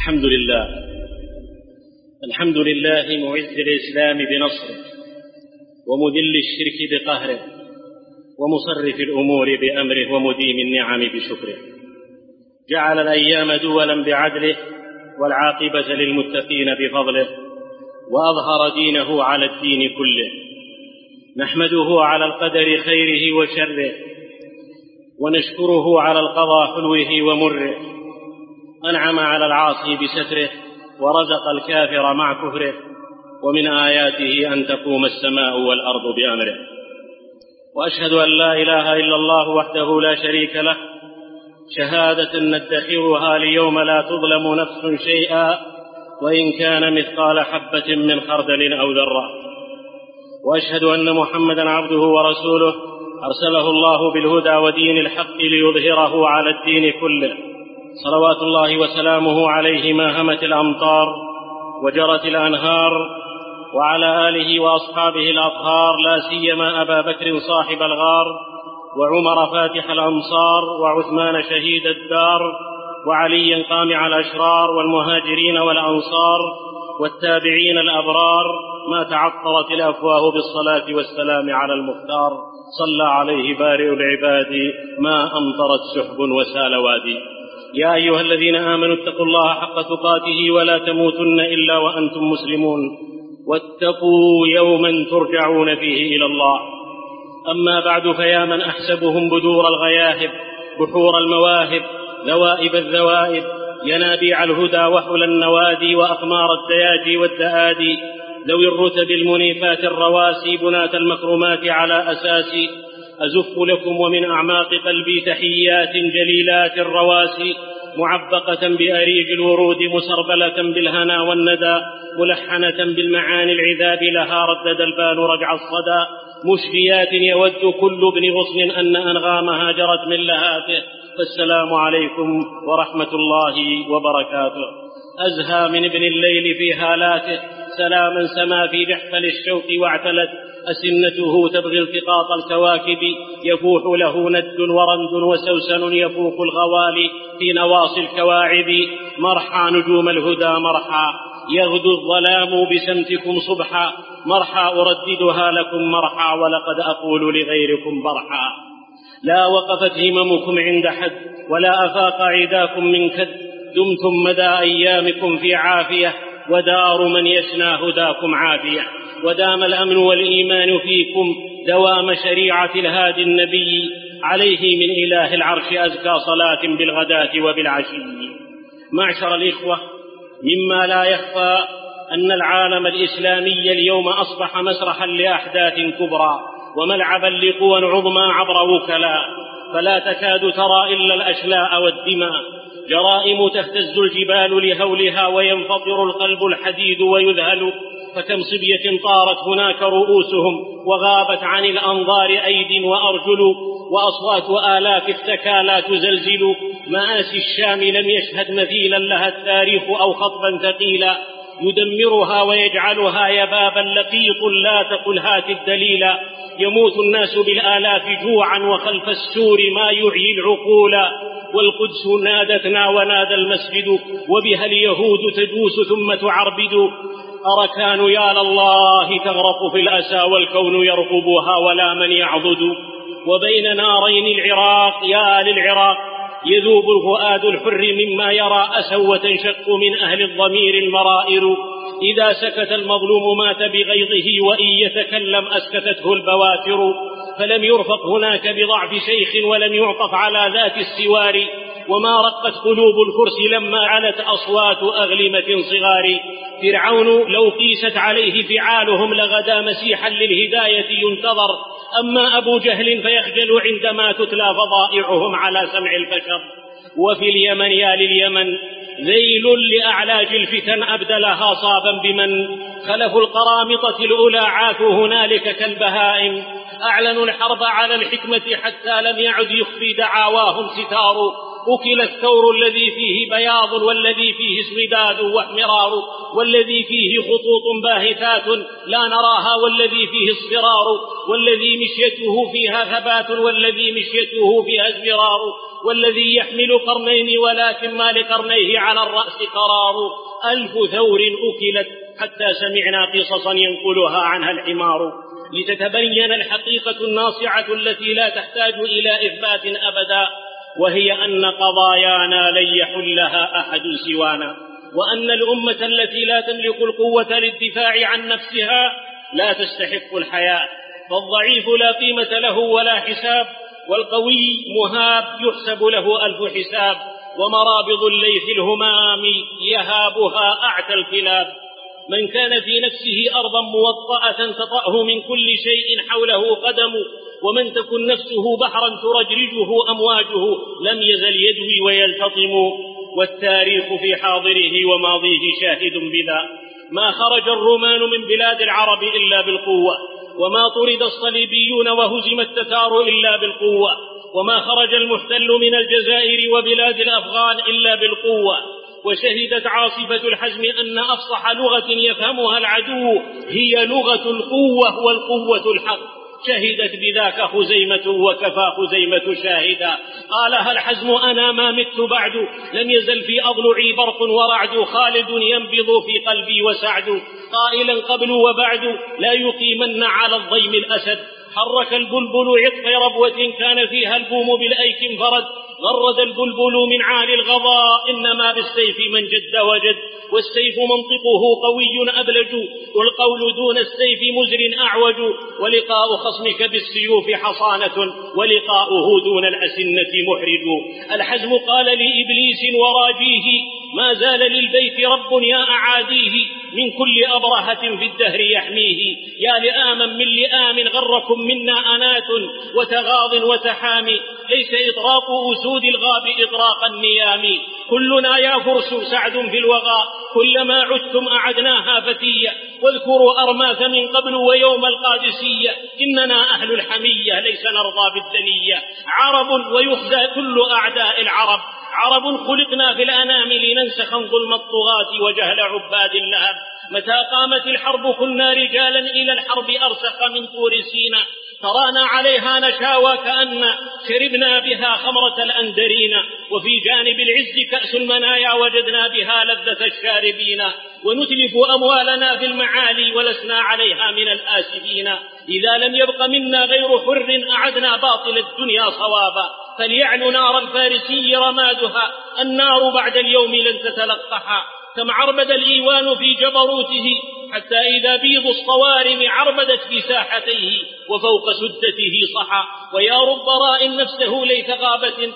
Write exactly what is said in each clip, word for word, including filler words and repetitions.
الحمد لله الحمد لله معز الإسلام بنصره ومذل الشرك بقهره ومصرف الأمور بأمره ومديم النعم بشكره. جعل الأيام دولا بعدله والعاقبة للمتقين بفضله، وأظهر دينه على الدين كله. نحمده على القدر خيره وشره، ونشكره على القضاء حلوه ومره. أنعم على العاصي بستره، ورزق الكافر مع كفره. ومن آياته أن تقوم السماء والأرض بأمره. وأشهد أن لا إله إلا الله وحده لا شريك له، شهادة ندخرها ليوم لا تظلم نفس شيئا وإن كان مثقال حبة من خردل أو ذرة. وأشهد أن محمدا عبده ورسوله، أرسله الله بالهدى ودين الحق ليظهره على الدين كله. صلوات الله وسلامه عليه ما همت الأمطار وجرت الأنهار، وعلى آله وأصحابه الأطهار، لا سيما أبا بكر صاحب الغار، وعمر فاتح الأمصار، وعثمان شهيد الدار، وعلي قامع الأشرار، والمهاجرين والأنصار، والتابعين الأبرار، ما تعطرت الأفواه بالصلاة والسلام على المختار. صلى عليه بارئ العباد ما أمطرت سحب وسال وادي. يا أيها الذين آمنوا اتقوا الله حق تقاته ولا تموتن إلا وأنتم مسلمون، واتقوا يوما ترجعون فيه إلى الله. أما بعد، فيا من أحسبهم بدور الغياهب، بحور المواهب، ذوائب الذوائب، ينابيع الهدى وحل النوادي، وأقمار الدياجي والدآدي، ذوي الرتب المنيفات الرواسي، بنات المكرمات على أساسي. أزف لكم ومن أعماق قلبي تحيات جليلات الرواسي، معبقة بأريج الورود، مسربلة بالهنا والندى، ملحنة بالمعاني العذاب، لها ردد البال رجع الصدى، مشفيات يود كل ابن غصن أن أنغامها جرت من لهاته. فالسلام عليكم ورحمة الله وبركاته. أزهى من ابن الليل في هالاته، سلاما سما في جحفل الشوق واعتلت أسنته تبغي التقاط الكواكب، يفوح له ند ورند وسوسن يفوق الغوالي في نواصي الكواعب. مرحى نجوم الهدى مرحى، يغدو الظلام بسمتكم صبحا، مرحى أرددها لكم مرحى، ولقد أقول لغيركم برحى. لا وقفت هممكم عند حد، ولا أفاق عداكم من كد، دمتم مدى أيامكم في عافية، ودار من يسنى هداكم عافية. ودام الأمن والإيمان فيكم، دوام شريعة الهادي النبي، عليه من إله العرش أزكى صلاة بالغداة وبالعشي. معشر الإخوة، مما لا يخفى أن العالم الإسلامي اليوم أصبح مسرحا لأحداث كبرى، وملعبا لقوى عظمى عبر وكلاء، فلا تكاد ترى إلا الأشلاء والدماء. جرائم تهتز الجبال لهولها، وينفطر القلب الحديد ويذهل. فكم صبية طارت هناك رؤوسهم، وغابت عن الأنظار أيد وأرجل، وأصوات آلاف افتكى لا تزلزل. مآسي الشام لم يشهد مثيلا لها التاريخ، أو خطبا ثقيلا يدمرها ويجعلها يبابا لقيط، لا تقل هات الدليلا. يموت الناس بالآلاف جوعا، وخلف السور ما يعيي العقول. والقدس نادتنا ونادى المسجد، وبها اليهود تجوس ثم تعربد. أركان يا لله تغرق في الأسى، والكون يرقبها ولا من يعضد. وبين نارين العراق يا للعراق، يذوب الفؤاد الحر مما يرى، أسى وتنشق من أهل الضمير المرائر. إذا سكت المظلوم مات بغيظه، وإن يتكلم أسكتته البواتر. فلم يرفق هناك بضعف شيخ، ولم يعطف على ذات السوار. وما رقت قلوب الفرس لما علت أصوات أغلمة صغار. فرعون لو قيست عليه فعالهم، لغدا مسيحا للهداية ينتظر. أما أبو جهل فيخجل عندما تتلى فضائعهم على سمع البشر. وفي اليمن يا لليمن، ذيل لأعلاج الفتن أبدلها صابا بمن. خلفوا القرامطة الأولى عاثوا هنالك كالبهائم. أعلنوا الحرب على الحكمة حتى لم يعد يخفي دعاواهم ستار. أكل الثور الذي فيه بياض، والذي فيه اسوداد واحمرار، والذي فيه خطوط باهتات لا نراها، والذي فيه اصفرار، والذي مشيته فيها ثبات، والذي مشيته فيها ازدرار. والذي يحمل قرنين ولكن ما لقرنيه على الرأس قرار. ألف ثور أكلت حتى سمعنا قصصا ينقلها عنها الحمار، لتتبين الحقيقة الناصعة التي لا تحتاج إلى إثبات أبدا، وهي أن قضايانا لن يحلها أحد سوانا، وأن الأمة التي لا تملك القوة للدفاع عن نفسها لا تستحق الحياة، فالضعيف لا قيمة له ولا حساب، والقوي مهاب يحسب له ألف حساب، ومرابض الليث الهمام يهابها أعتى الكلاب. من كان في نفسه أرضا موطأة تطأه من كل شيء حوله قدم، ومن تكن نفسه بحرا ترجرجه أمواجه لم يزل يجوي ويلتطم. والتاريخ في حاضره وماضيه شاهد بذا، ما خرج الرومان من بلاد العرب إلا بالقوة، وما طرد الصليبيون وهزم التتار إلا بالقوة، وما خرج المحتل من الجزائر وبلاد الأفغان إلا بالقوة. وشهدت عاصفة الحزم أن أفصح لغة يفهمها العدو هي لغة القوة والقوة الحق. شهدت بذاك خزيمة وكفى خزيمة شاهدا. قالها الحزم أنا ما مت بعد، لم يزل في أضلعي برق ورعد، خالد ينبض في قلبي وسعد، قائلا قبل وبعد لا يقيمن على الضيم الأسد. حرك البلبل عطف ربوة كان فيها البوم بالأيك انفرد، غرد البلبل من عالي الغضاء إنما بالسيف من جد وجد، والسيف منطقه قوي أبلج، والقول دون السيف مزر أعوج، ولقاء خصمك بالسيوف حصانة، ولقاؤه دون الأسنة محرج. الحزم قال لإبليس وراجيه ما زال للبيت رب يا أعاديه، من كل أبرهة في الدهر يحميه، يا لآما من لآم غركم منا أنات وتغاض وتحامي، ليس إطراق أسود الغاب إطراق النيام، كلنا يا فرس سعد في الوغى، كلما عدتم أعدناها فتية، واذكروا أرماث من قبل ويوم القادسية، إننا أهل الحمية ليس نرضى بالدنية، عرب ويخزى كل أعداء العرب، عرب خلقنا في الأنام لننسخ ظلم الطغاة وجهل عباد اللهب، متى قامت الحرب كنا رجالا إلى الحرب أرسخ من طور سينا، ترانا عليها نشاوى كأن شربنا بها خمرة الأندرين، وفي جانب العز كأس المنايا وجدنا بها لذة الشاربين، ونتلف أموالنا في المعالي ولسنا عليها من الآسفين، إذا لم يبق منا غير حر أعدنا باطل الدنيا صوابا، فليعل نار الفارسي رمادها، النار بعد اليوم لن تتلقحا، كم عربد الإيوان في جبروته حتى إذا بيض الصوارم عربدت في ساحتيه وفوق سدته صحا، ويا رب راء نفسه ليس غابة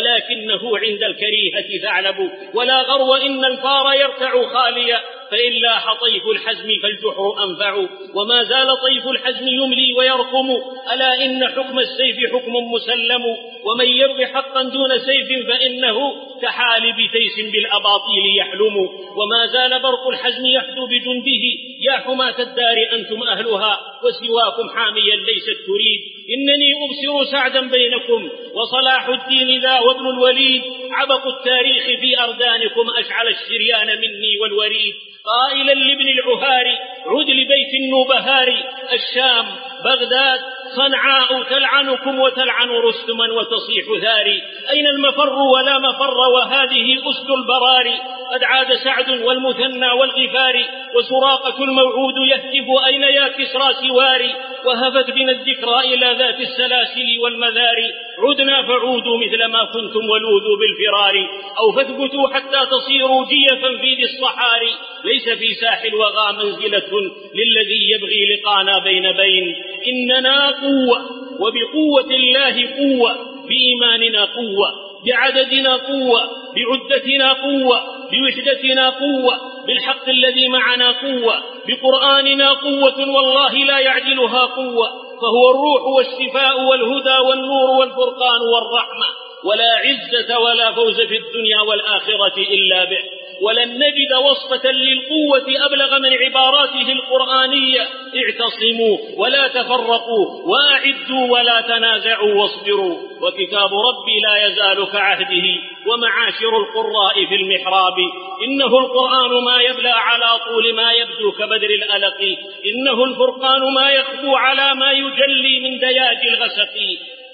ولكنه عند الكريهة ثعلب، ولا غرو إن الفار يرتع خاليا، فإلا طيف الحزم فالجحر أنفع، وما زال طيف الحزم يملي ويرقم، ألا إن حكم السيف حكم مسلم، ومن يرضي حقا دون سيف فإنه كحالب تيس بالأباطيل يحلم، وما زال برق الحزم يحدو بجنده، يا حماة الدار أنتم أهلها وسواكم حاميا ليست تريد، إنني أبصر سعدا بينكم وصلاح الدين ذا وابن الوليد، عبق التاريخ في أردانكم أشعل الشريان مني والوريد، قائلا لابن العهاري عد لبيت النوبهار، الشام بغداد صنعاء تلعنكم وتلعن رستما وتصيح ثاري، أين المفر ولا مفر وهذه أسد البراري، قد عاد سعد والمثنى والغفاري، وسراقة الموعود يهتف أين يا كسرى سواري، وهفت بنا الذكرى إلى ذات السلاسل والمذاري، عدنا فعودوا مثل ما كنتم ولوذوا بالفرار، أو فاثبتوا حتى تصيروا جيفا في ذي الصحاري، ليس في ساحل الوغى منزلة للذي يبغي لقانا بين بين، إننا قوة وبقوة الله قوة، بإيماننا قوة، بعددنا قوة، بعدتنا قوة، بوحدتنا قوة، بالحق الذي معنا قوة، بقرآننا قوة والله لا يعجلها قوة، فهو الروح والشفاء والهدى والنور والفرقان والرحمة، ولا عزة ولا فوز في الدنيا والآخرة إلا به، ولن نجد وصفة للقوة أبلغ من عباراته القرآنية، اعتصموا ولا تفرقوا وأعدوا ولا تنازعوا واصبروا، وكتاب ربي لا يزال كعهده، ومعاشر القراء في المحراب، إنه القرآن ما يبلى على طول ما يبدو كبدر الألق، إنه الفرقان ما يخبو على ما يجلي من دياج الغسق،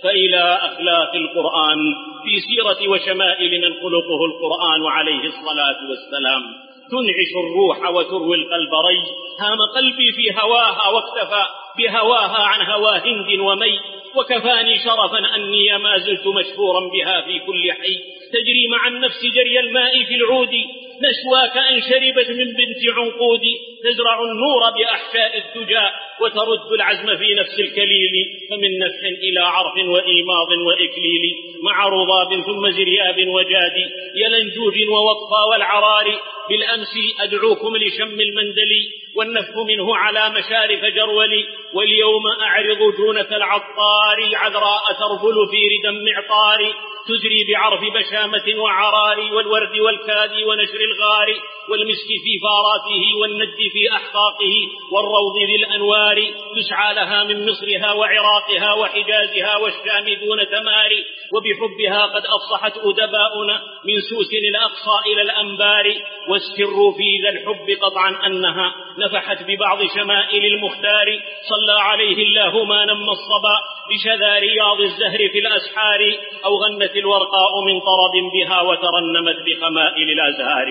فإلى أخلاق القرآن في سيرة وشمائل من خلقه القرآن عليه الصلاة والسلام. تنعش الروح وتروي القلب ري. هام قلبي في هواها واكتفى بهواها عن هوى هند ومي، وكفاني شرفا أني ما زلت مشهورا بها في كل حي. تجري مع النفس جري الماء في العود، نشواك أن شربت من بنت عنقود. تزرع النور بأحشاء الدجى وترد العزم في نفس الكليل. فمن نفح إلى عرف وإيماض وإكليل، مع رضاب ثم زرياب وجاد يلنجوج ووقفا والعرار. بالأمس أدعوكم لشم المندلي والنفح منه على مشارف جرولي. واليوم أعرض جونة العطار عذراء ترفل في ردم معطار. تجري بعرف بشامة وعرار والورد والكاد ونشر الغار. والمسك في فاراته والند في أحقاقه والروض ذي الأنوار. تسعى لها من مصرها وعراقها وحجازها والشام دون تماري. وبحبها قد أفصحت أدباؤنا من سوس الأقصى إلى الأنبار. والسر في ذا الحب قطعا أنها نفحت ببعض شمائل المختار. صلى عليه الله ما نم الصبا بشذا رياض الزهر في الأسحار. أو غنت الورقاء من طرب بها وترنمت بخمائل الأزهار.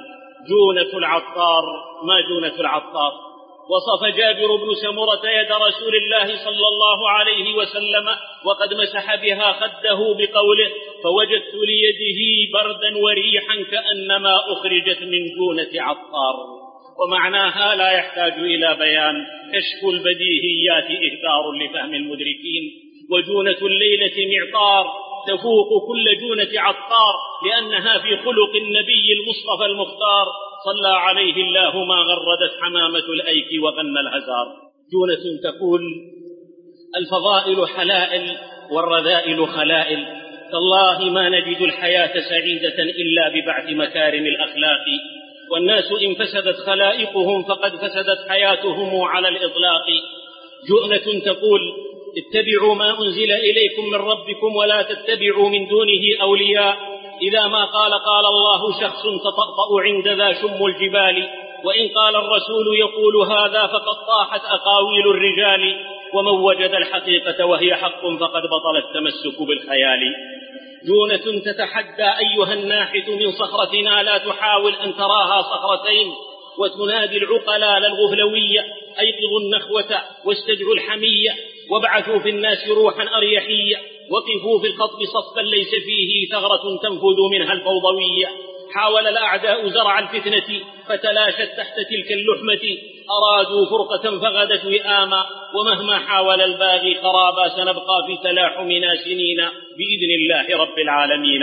جونة العطار. ما جونة العطار؟ وصف جابر بن سمرة يد رسول الله صلى الله عليه وسلم وقد مسح بها خده بقوله: فوجدت ليده بردا وريحا كأنما أخرجت من جونة عطار. ومعناها لا يحتاج إلى بيان، كشف البديهيات إهدار لفهم المدركين. وجونة الليلة معطار تفوق كل جونة عطار، لأنها في خلق النبي المصطفى المختار صلى عليه الله ما غردت حمامة الأيك وغنى الهزار. جونة تقول: الفضائل حلائل والرذائل خلائل، تالله ما نجد الحياة سعيدة إلا ببعث مكارم الأخلاق. والناس إن فسدت خلائقهم فقد فسدت حياتهم على الإطلاق. جؤنة تقول: اتبعوا ما أنزل إليكم من ربكم ولا تتبعوا من دونه أولياء. إذا ما قال قال الله شخص تطأطأ عند ذا شم الجبال، وإن قال الرسول يقول هذا فقد طاحت أقاويل الرجال. ومن وجد الحقيقة وهي حق فقد بطل التمسك بالخيال. جونة تتحدى أيها الناحت من صخرتنا لا تحاول أن تراها صخرتين، وتنادي العقلاء الغفلوية: أيقظوا النخوة واستدعوا الحمية وابعثوا في الناس روحا أريحية. وقفوا في الخطب صفا ليس فيه ثغرة تنفذ منها الفوضوية. حاول الأعداء زرع الفتنة فتلاشت تحت تلك اللحمة. أرادوا فرقة فغدت وئاما، ومهما حاول الباغي خرابا سنبقى في تلاحمنا سنين بإذن الله رب العالمين.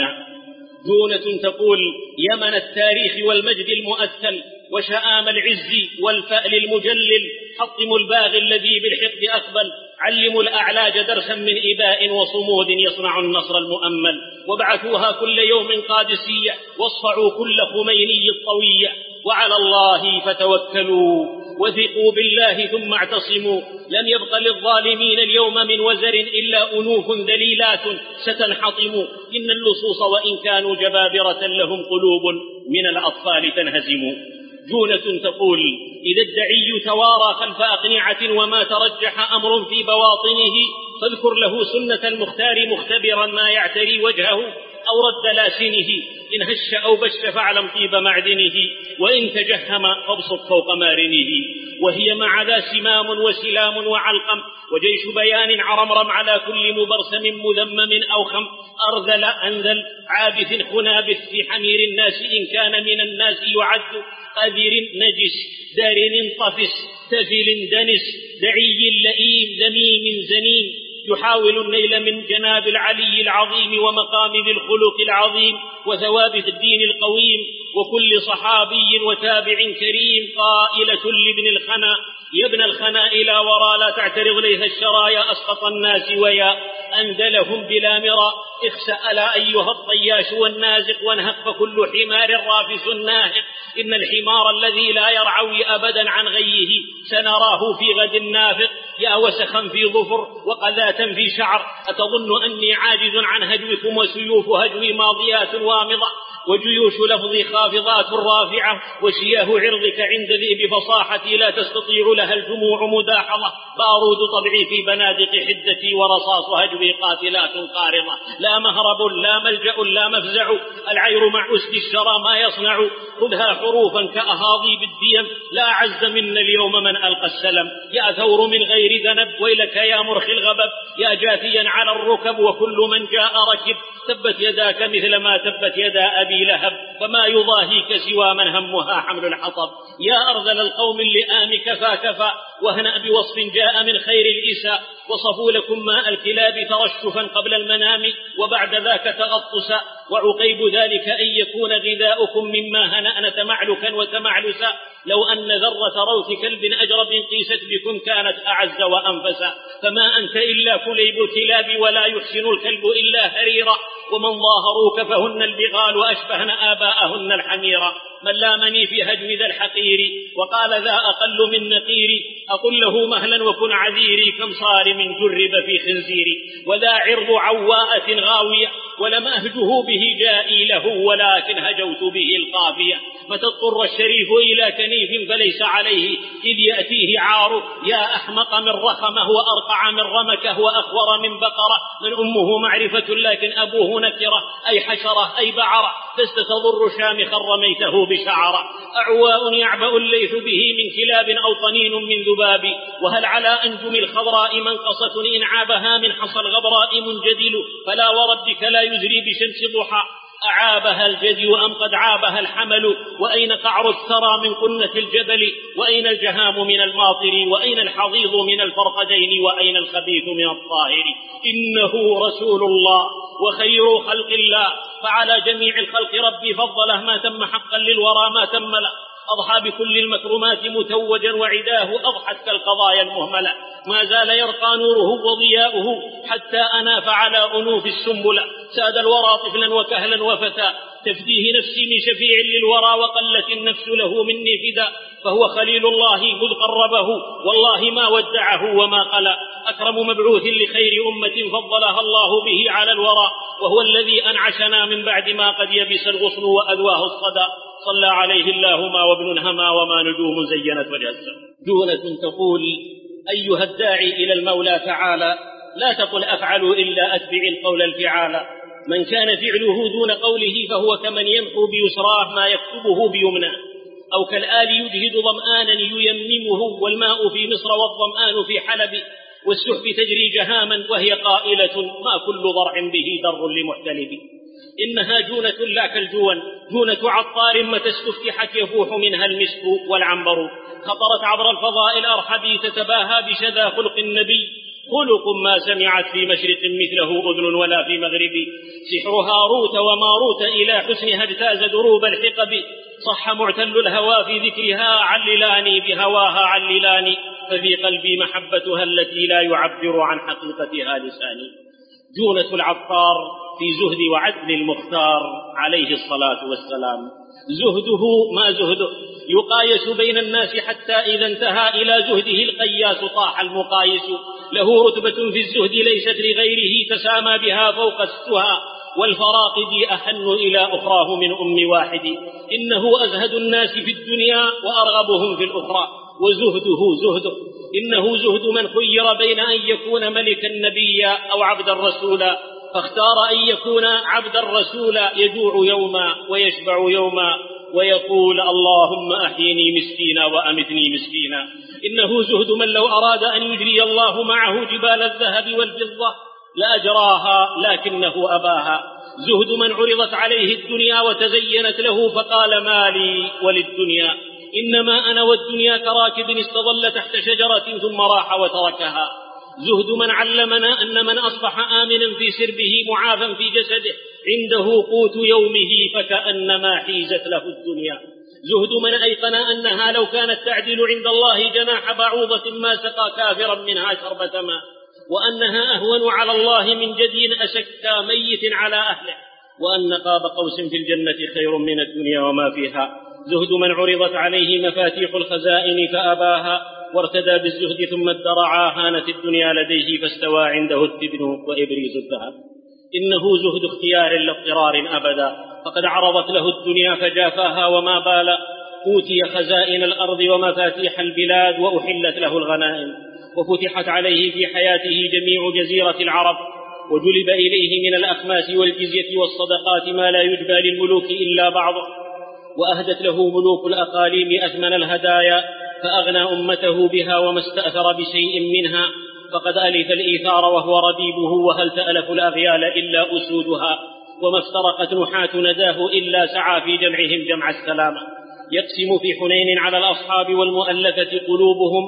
جونة تقول: يمن التاريخ والمجد المؤثل وشآم العز والفأل المجلل، حطموا الباغي الذي بالحقد أقبل. علموا الأعلاج درسا من إباء وصمود يصنع النصر المؤمل. وابعثوها كل يوم قادسية واصفعوا كل خميني الطوية. وعلى الله فتوكلوا وثقوا بالله ثم اعتصموا. لن يبق للظالمين اليوم من وزر إلا أنوف ذليلات ستنحطم. إن اللصوص وإن كانوا جبابرة لهم قلوب من الأطفال تنهزم. جونة تقول: إذا الدعي توارى خلف أقنعة وما ترجح أمر في بواطنه، فاذكر له سنة المختار مختبرا ما يعتري وجهه أو رد لاسنه. إن هش أو بش فاعلم طيب معدنه، وإن تجهم فابسط فوق مارنه. وهي مع ذا سمام وسلام وعلقم وجيش بيان عرمرم على كل مبرسم مذمم أو خم. أرذل أنذل عابث خنابث في حمير الناس إن كان من الناس يعد. قذر نجس دار انطفس تفل دنس دعي لئيم ذميم زنيم. يحاول النيل من جناب العلي العظيم ومقام ذي الخلق العظيم وثوابت الدين القويم. وكل صحابي وتابع كريم قائلة لابن الخنا: يا ابن الخنا إلى وراء لا تعترض ليها الشرايا أسقط الناس ويا أندلهم بلا مرى. اخسأ لا أيها الطياش والنازق وانهق فكل حمار رافس ناهق. إن الحمار الذي لا يرعوي أبدا عن غيه سنراه في غد نافق. يا وسخا في ظفر وقذاة في شعر، أتظن أني عاجز عن هجوكم وسيوف هجوي ماضيات وامضة. وجيوش لفظي خافضات رافعة، وشياه عرضك عند ذئب فصاحتي لا تستطيع لها الجموع مداحضة. بارود طبعي في بنادق حدتي، ورصاص هجوي قاتلات قارضة. لا مهرب لا ملجأ لا مفزع، العير مع أسد الشرى ما يصنع. خذها حروفا كأهاضيب الديم، لا عز منا اليوم من ألقى السلم. يا ثور من غير ذنب، ويلك يا مرخي الغبب. يا جاثيا على الركب، وكل من جاء ركب. تبت يداك مثل ما تبت يدا أبي لهب، فما يضاهيك سوى من همها حمل الحطب. يا أرذل القوم اللئام كفى كفى، واهنأ بوصف جاء من خير الإساء. وصفوا لكم ماء الكلاب ترشفا قبل المنام، وبعد ذاك تغطسا. وعقيب ذلك أن يكون غذاؤكم مما هنأنت معلكا وتمعلسا. لو أن ذرة روث كلب أجرب قيست بكم كانت أعز وأنفسا. فما أنت إلا كليب الكلاب، ولا يحسن الكلب إلا هريرا. ومن ظاهروك فهن البغال، وأشبهن آباءهن الحميرا. من لامني في هجو ذا الحقير، وقال ذا أقل من نقيري. أقل له مهلا وكن عذيري، كم صارم جرب في خنزيري. وذا عرض عواءة غاوية، ولم أهجه به جائي له، ولكن هجوت به القافية. متى اضطر الشريف إلى كنيف فليس عليه إذ يأتيه عار. يا أحمق من رخمه، وأرقع من رمكه، وأخور من بقرة. من أمه معرفة لكن أبوه نكرة، أي حشرة أي بعرة. لست تضر شامخا رميته بشعرة. أعواء يعبأ الليث به من كلاب، أو طنين من ذباب. وهل على أنجم الخضراء منقصة، إن عابها من حصى الغبراء منجدل. فلا وربك لا يزري بشمس ضحى، أعابها الجدي أم قد عابها الحمل. وأين قعر الثرى من قنة الجبل، وأين الجهام من الماطر، وأين الحضيض من الفرقدين، وأين الخبيث من الطاهر. إنه رسول الله وخير خلق الله، فعلى جميع الخلق ربي فضله. ما تم حقا للورى ما تم له، أضحى بكل المكرمات متوجا، وعداه أضحت كالقضايا المهملة. ما زال يرقى نوره وضياؤه، حتى أناف على أنوف السنبلة. ساد الورى طفلا وكهلا وفتى، تفديه نفسي من شفيع للورى. وقلت النفس له مني فدا، فهو خليل الله مذ قربه، والله ما ودعه وما قلى. أكرم مبعوث لخير أمة فضلها الله به على الورى، وهو الذي أنعشنا من بعد ما قد يبس الغصن وأدواه الصدى. صلى عليه الله ما وابن هما، وما نجوم زينت وجه السماء. جونة تقول: أيها الداعي إلى المولى تعالى، لا تقل أفعل إلا أتبع القول الفعال. من كان فعله دون قوله، فهو كمن يمحو بيسراه ما يكتبه بيمناه، أو كالآل يجهد ظمآنا ييممه، والماء في مصر والظمآن في حلب. والسحب تجري جهاما وهي قائلة، ما كل ضرع به در لمحتلب. إنها جونة لا كالجون، جونة عطار متى استفتحت يفوح منها المسك والعنبر. خطرت عبر الفضاء الأرحبي تتباهى بشذا خلق النبي. خلق ما سمعت في مشرق مثله أذن ولا في مغرب. سحر هاروت وماروت إلى حسنها اجتاز دروب الحقب. صح معتل الهوى في ذكرها، عللاني بهواها عللاني. ففي قلبي محبتها التي لا يعبر عن حقيقتها لساني. جونة العطار في زهد وعدل المختار عليه الصلاة والسلام. زهده ما زهده، يقايس بين الناس حتى إذا انتهى إلى زهده القياس طاح المقايس. له رتبة في الزهد ليست لغيره، تسامى بها فوق السها. والفراقد أحن إلى أخراه من أم واحد. إنه أزهد الناس في الدنيا وأرغبهم في الأخرى، وزهده زهده. إنه زهد من خير بين أن يكون ملكا نبيا أو عبدا رسولا، فاختار أن يكون عبدا رسولا. يجوع يوما ويشبع يوما، ويقول اللهم أحيني مسكينا وأمتني مسكينا. إنه زهد من لو أراد أن يجري الله معه جبال الذهب والفضة لأجراها، لكنه أباها. زهد من عرضت عليه الدنيا وتزينت له، فقال مالي وللدنيا، إنما أنا والدنيا كراكب استظل تحت شجرة ثم راح وتركها. زهد من علمنا أن من أصبح آمنا في سربه معافا في جسده عنده قوت يومه، فكأنما حيزت له الدنيا. زهد من أيقن أنها لو كانت تعدل عند الله جناح بعوضة ما سقى كافرا منها شربة ماء، وأنها أهون على الله من جدي أشكى ميت على أهله، وأن قاب قوس في الجنة خير من الدنيا وما فيها. زهد من عرضت عليه مفاتيح الخزائن فأباها، وارتدى بالزهد ثم ادرعا، هانت الدنيا لديه فاستوى عنده التبن وإبريز الذهب. إنه زهد اختيار لا اضطرار أبدا، فقد عرضت له الدنيا فجافاها وما بال، أوتي خزائن الأرض ومفاتيح البلاد وأحلت له الغنائم، وفتحت عليه في حياته جميع جزيرة العرب، وجلب إليه من الأخماس والجزية والصدقات ما لا يجبى للملوك إلا بعضه، وأهدت له ملوك الأقاليم أثمن الهدايا فأغنى أمته بها وما استأثر بشيء منها، فقد ألف الإيثار وهو ربيبه، وهل تألف الأغيال إلا أسودها، وما افترقت نحاة نداه إلا سعى في جمعهم جمع السلامة. يقسم في حنين على الأصحاب والمؤلفة قلوبهم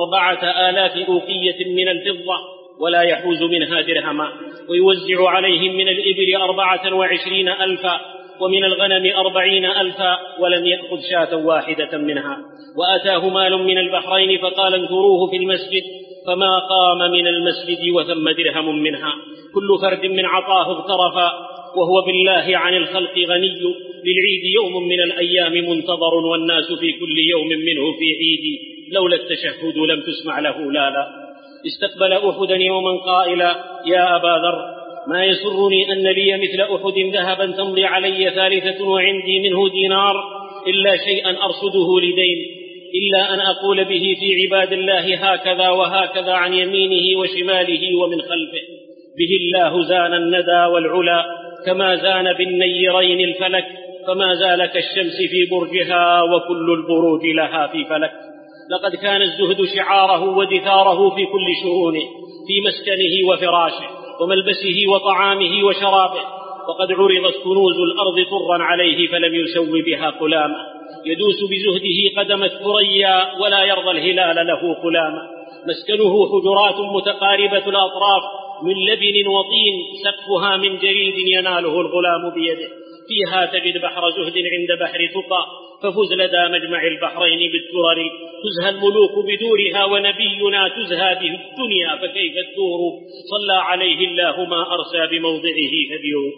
أربعة آلاف أوقية من الفضة ولا يحوز منها درهما، ويوزع عليهم من الإبل أربعة وعشرين ألفا ومن الغنم أربعين ألفا ولم يأخذ شاة واحدة منها. وأتاه مال من البحرين فقال انثروه في المسجد، فما قام من المسجد وثم درهم منها. كل فرد من عطاه اغترفا، وهو بالله عن الخلق غني، للعيد يوم من الأيام منتظر، والناس في كل يوم منه في عيد، لولا التشهد لم تسمع له لا لا. استقبل أحدا يوما قائلا يا أبا ذر، ما يسرني أن لي مثل أحد ذهبا تمضي علي ثالثة وعندي منه دينار، إلا شيئا أرصده لدين، إلا أن أقول به في عباد الله هكذا وهكذا عن يمينه وشماله ومن خلفه. به الله زان الندى والعلا، كما زان بالنيرين الفلك، فما زال كالشمس في برجها وكل البروج لها في فلك. لقد كان الزهد شعاره ودثاره في كل شؤونه، في مسكنه وفراشه وملبسه وطعامه وشرابه، وقد عرضت كنوز الأرض طرا عليه فلم يسو بها قلاما، يدوس بزهده قدم الثريا ولا يرضى الهلال له قلاما. مسكنه حجرات متقاربة الأطراف من لبن وطين، سقفها من جريد يناله الغلام بيده، فيها تجد بحر زهد عند بحر تقى، ففز لدى مجمع البحرين بالدرر، تزهى الملوك بدورها ونبينا تزهى به الدنيا، فكيف الدور؟ صلى عليه الله ما أرسى بموضعه هديه.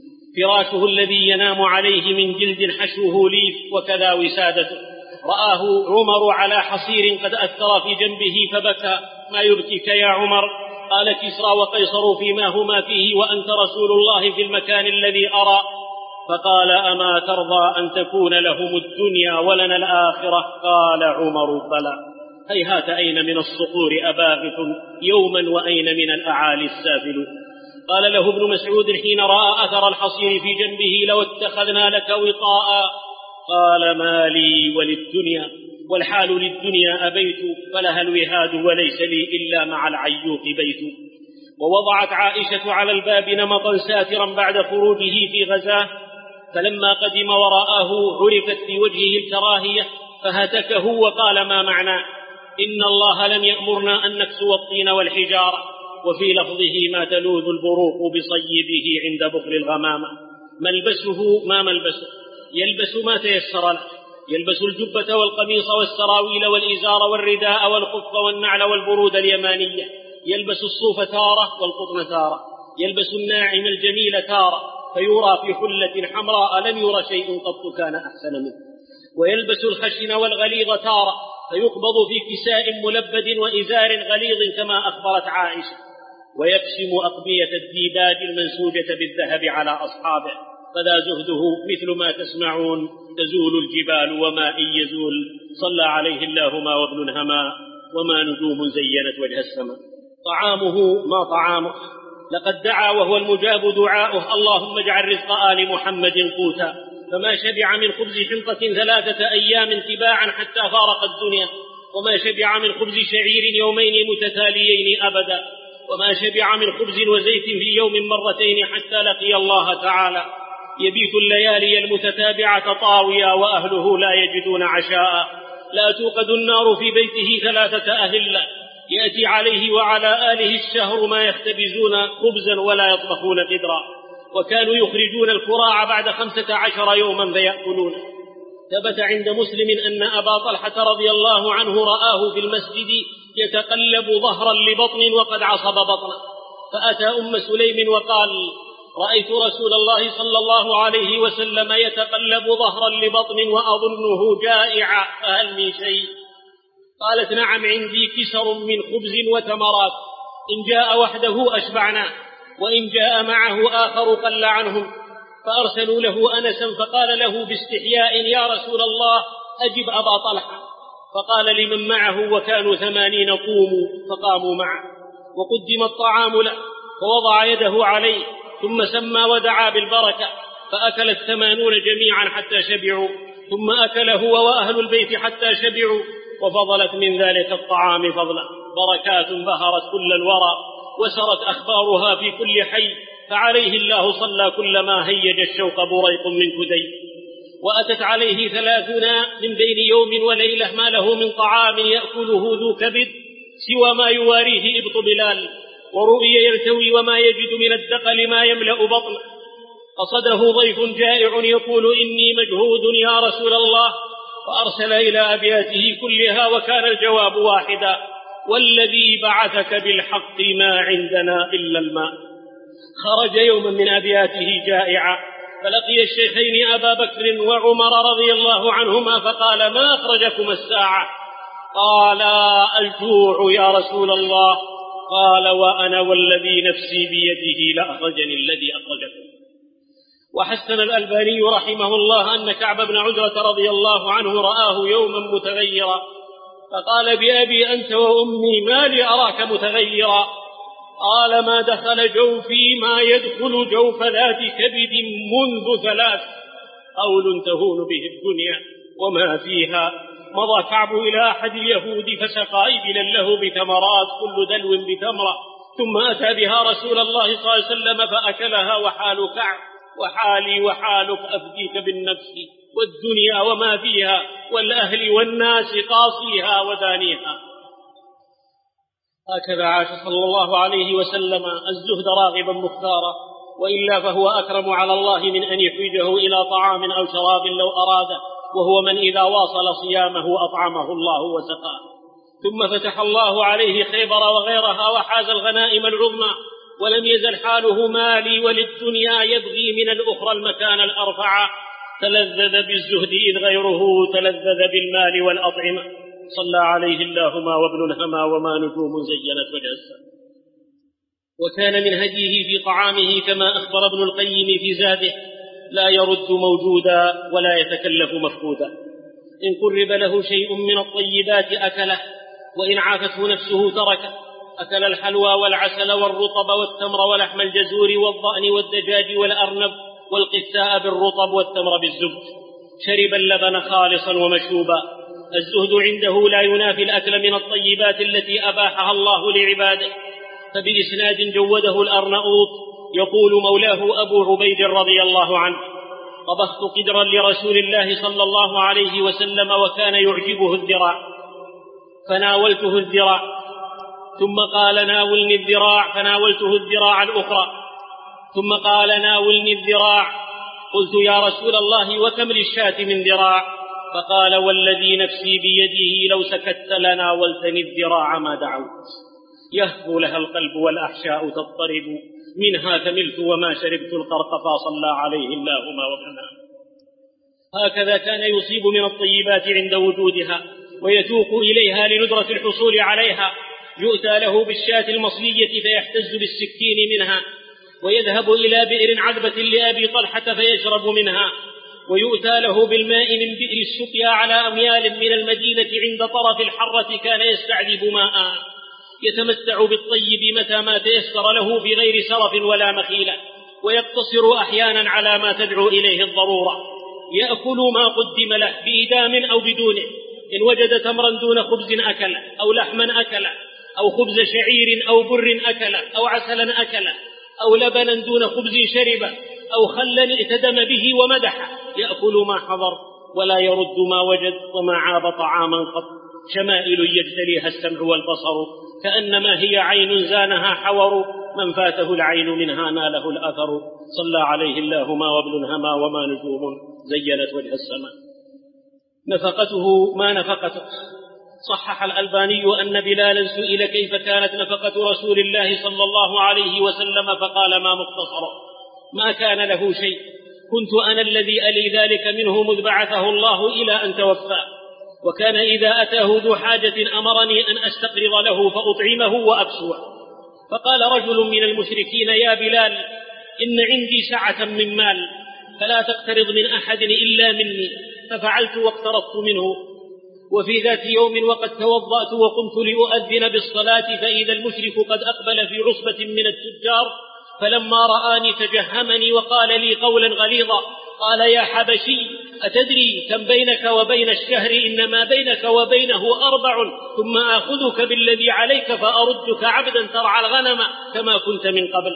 فراشه الذي ينام عليه من جلد حشوه ليف، وكذا وسادته. رآه عمر على حصير قد أثر في جنبه فبكى، ما يبكيك يا عمر؟ قال كسرى وقيصر فيما هما فيه، وأنت رسول الله في المكان الذي أرى. فقال أما ترضى أن تكون لهم الدنيا ولنا الآخرة؟ قال عمر بلى. هيهات أين من الصقور أباغث يوما، وأين من الأعالي السافل؟ قال له ابن مسعود حين رأى أثر الحصير في جنبه لو اتخذنا لك وطاء. قال ما لي وللدنيا، والحال للدنيا أبيت، فلها الوهاد وليس لي إلا مع العيوق بيت. ووضعت عائشة على الباب نمطا ساترا بعد خروجه في غزاه، فلما قدم ورآه عرفت في وجهه الكراهية، فهتكه وقال ما معناه؟ إن الله لم يأمرنا أن نكسو الطين والحجارة. وفي لفظه ما تلوذ البروق بصيبه عند بخر الغمامة. ملبسه ما ملبسه، يلبس ما تيسر له، يلبس الجبة والقميص والسراويل والإزار والرداء والخف والنعل والبرود اليمانية، يلبس الصوف تارة والقطن تارة، يلبس الناعم الجميل تارة، فيرى في حلة حمراء لم ير شيء قط كان أحسن منه، ويلبس الخشن والغليظ تارة، فيقبض في كساء ملبد وإزار غليظ كما أخبرت عائشة، ويقسم أقبية الديباج المنسوجة بالذهب على أصحابه. فذا زهده مثل ما تسمعون، تزول الجبال وما إن يزول. صلى عليه الله ما وابن هما، وما نجوم زينت وجه السماء. طعامه ما طعامه، لقد دعا وهو المجاب دعاؤه اللهم اجعل رزق آل محمد قوتا، فما شبع من خبز حنطة ثلاثة أيام تباعا حتى فارق الدنيا، وما شبع من خبز شعير يومين متتاليين أبدا، وما شبع من خبز وزيت في يوم مرتين حتى لقي الله تعالى. يبيت الليالي المتتابعة طاويا وأهله لا يجدون عشاء، لا توقد النار في بيته ثلاثة أهلة، يأتي عليه وعلى آله الشهر ما يختبزون خبزا ولا يطبخون قدرا، وكانوا يخرجون الكراع بعد خمسة عشر يوما فيأكلونه. ثبت عند مسلم أن أبا طلحة رضي الله عنه رآه في المسجد يتقلب ظهرا لبطن وقد عصب بطنه، فأتى أم سليم وقال رأيت رسول الله صلى الله عليه وسلم يتقلب ظهرا لبطن وأظنه جائع، فهل من شيء؟ قالت نعم عندي كسر من خبز وتمرات، إن جاء وحده أشبعناه، وإن جاء معه آخر قل عنهم، فأرسلوا له أنسا فقال له باستحياء: يا رسول الله أجب أبا طلحة. فقال لمن معه وكانوا ثمانين: قوموا، فقاموا معه، وقدم الطعام له فوضع يده عليه، ثم سمى ودعا بالبركة، فأكل الثمانون جميعا حتى شبعوا، ثم أكل هو وأهل البيت حتى شبعوا، وفضلت من ذلك الطعام فضلا بركات بهرت كل الورى، وسرت أخبارها في كل حي، فعليه الله صلى كلما هيج الشوق بريق من كدي. وأتت عليه ثلاثون من بين يوم وليلة ما له من طعام يأكله ذو كبد سوى ما يواريه إبط بلال، ورؤي يلتوي وما يجد من الدقل ما يملأ بطنه. قصده ضيف جائع يقول: إني مجهود يا رسول الله، فأرسل إلى أبياته كلها وكان الجواب واحدا: والذي بعثك بالحق ما عندنا إلا الماء. خرج يوما من أبياته جائعا، فلقي الشيخين أبا بكر وعمر رضي الله عنهما، فقال: ما أخرجكم الساعة؟ قالا: الجوع يا رسول الله. قال: وأنا والذي نفسي بيده لأخرجني الذي أخرجكم. وحسن الألباني رحمه الله أن كعب بن عجرة رضي الله عنه رآه يوما متغيرا، فقال: بأبي أنت وأمي ما لي أراك متغيرا؟ قال: ما دخل جوفي ما يدخل جوف ذات كبد منذ ثلاث، قول تهون به الدنيا وما فيها. مضى كعب إلى أحد اليهود فسقى إبلا له بتمرات كل دلو بتمرة، ثم أتى بها رسول الله صلى الله عليه وسلم فأكلها، وحال كعب وحالي وحالك أفديك بالنفس والدنيا وما فيها والأهل والناس قاصيها ودانيها. هكذا عاش صلى الله عليه وسلم الزهد راغبا مختارا، وإلا فهو أكرم على الله من أن يحوجه إلى طعام أو شراب لو أراده، وهو من إذا واصل صيامه أطعمه الله وسقاه. ثم فتح الله عليه خيبر وغيرها وحاز الغنائم العظمى، ولم يزل حاله: مالي وللدنيا يبغي من الأخرى المكان الأرفع. تلذذ بالزهد إذ غيره تلذذ بالمال والأطعمة. صلى عليه الله ما وابن هما وما نجوم زينت وجه السماء. وكان من هديه في طعامه كما أخبر ابن القيم في زاده: لا يرد موجودا ولا يتكلف مفقودا. إن قرب له شيء من الطيبات أكله، وإن عافته نفسه تركه. أكل الحلوى والعسل والرطب والتمر ولحم الجزور والضأن والدجاج والأرنب والقثاء بالرطب والتمر بالزبد. شرب اللبن خالصا ومشوبا. الزهد عنده لا ينافي الأكل من الطيبات التي أباحها الله لعباده. فبإسناد جوده الأرنؤوط يقول مولاه أبو عبيد رضي الله عنه: طبخت قدرا لرسول الله صلى الله عليه وسلم وكان يعجبه الذراع، فناولته الذراع، ثم قال: ناولني الذراع، فناولته الذراع الأخرى، ثم قال: ناولني الذراع. قلت: يا رسول الله وكم للشاة من ذراع؟ فقال: والذي نفسي بيده لو سكت لناولتني الذراع ما دعوت. يهفو لها القلب والأحشاء تضطرب، منها كملت وما شربت القرطفا. صلى عليه الله ما وبنا. هكذا كان يصيب من الطيبات عند وجودها، ويتوق إليها لندرة الحصول عليها. يؤتى له بالشاة المصلية فيحتز بالسكين منها، ويذهب إلى بئر عذبة لأبي طلحة فيشرب منها، ويؤتى له بالماء من بئر السقيا على أميال من المدينة عند طرف الحرة، كان يستعذب ماء. يتمتع بالطيب متى ما تيسر له بغير سرف ولا مخيلة، ويقتصر أحيانا على ما تدعو إليه الضرورة. يأكل ما قدم له بإدام أو بدونه. إن وجد تمرا دون خبز أكله، أو لحما أكله، أو خبز شعير أو بر أكله، أو عسلا أكله، أو لبنا دون خبز شربه، أو خلا ائتدم به ومدحه. يأكل ما حضر ولا يرد ما وجد، وما عاب طعاما قط. شمائل يجتليها السمع والبصر، كأنما هي عين زانها حور. من فاته العين منها ناله الأثر. صلى عليه الله ما وابن هما وما نجوم زينت وجه السماء. نفقته ما نفقته. صحح الألباني أن بلالا سئل كيف كانت نفقة رسول الله صلى الله عليه وسلم، فقال: ما مختصر، ما كان له شيء، كنت أنا الذي ألي ذلك منه مذ بعثه الله إلى أن توفى. وكان إذا أتاه ذو حاجة أمرني أن أستقرض له فأطعمه وأكسوه، فقال رجل من المشركين: يا بلال، إن عندي سعة من مال، فلا تقترض من أحد إلا مني. ففعلت واقترضت منه. وفي ذات يوم وقد توضأت وقمت لأؤذن بالصلاة، فإذا المشرك قد أقبل في عصبة من التجار، فلما رآني تجهمني وقال لي قولا غليظا، قال: يا حبشي، أتدري كم بينك وبين الشهر؟ إنما بينك وبينه أربع، ثم آخذك بالذي عليك فأردك عبدا ترعى الغنم كما كنت من قبل.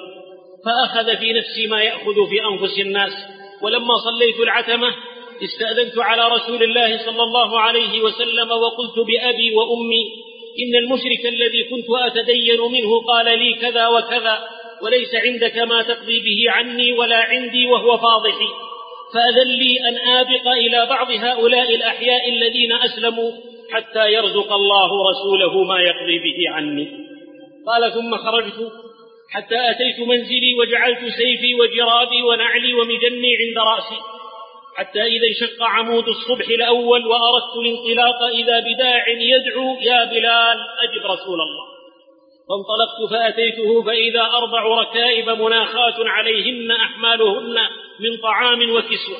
فأخذ في نفسي ما يأخذ في أنفس الناس. ولما صليت العتمة استأذنت على رسول الله صلى الله عليه وسلم وقلت بأبي وأمي: إن المشرك الذي كنت أتدين منه قال لي كذا وكذا، وليس عندك ما تقضي به عني ولا عندي وهو فاضحي، فأذن لي أن آبق إلى بعض هؤلاء الأحياء الذين أسلموا حتى يرزق الله رسوله ما يقضي به عني. قال: ثم خرجت حتى أتيت منزلي وجعلت سيفي وجرابي ونعلي ومجني عند رأسي، حتى إذا انشق عمود الصبح الأول وأردت الانطلاق إذا بداع يدعو: يا بلال، أجب رسول الله. فانطلقت فأتيته فإذا أربع ركائب مناخات عليهن أحمالهن من طعام وكسوة.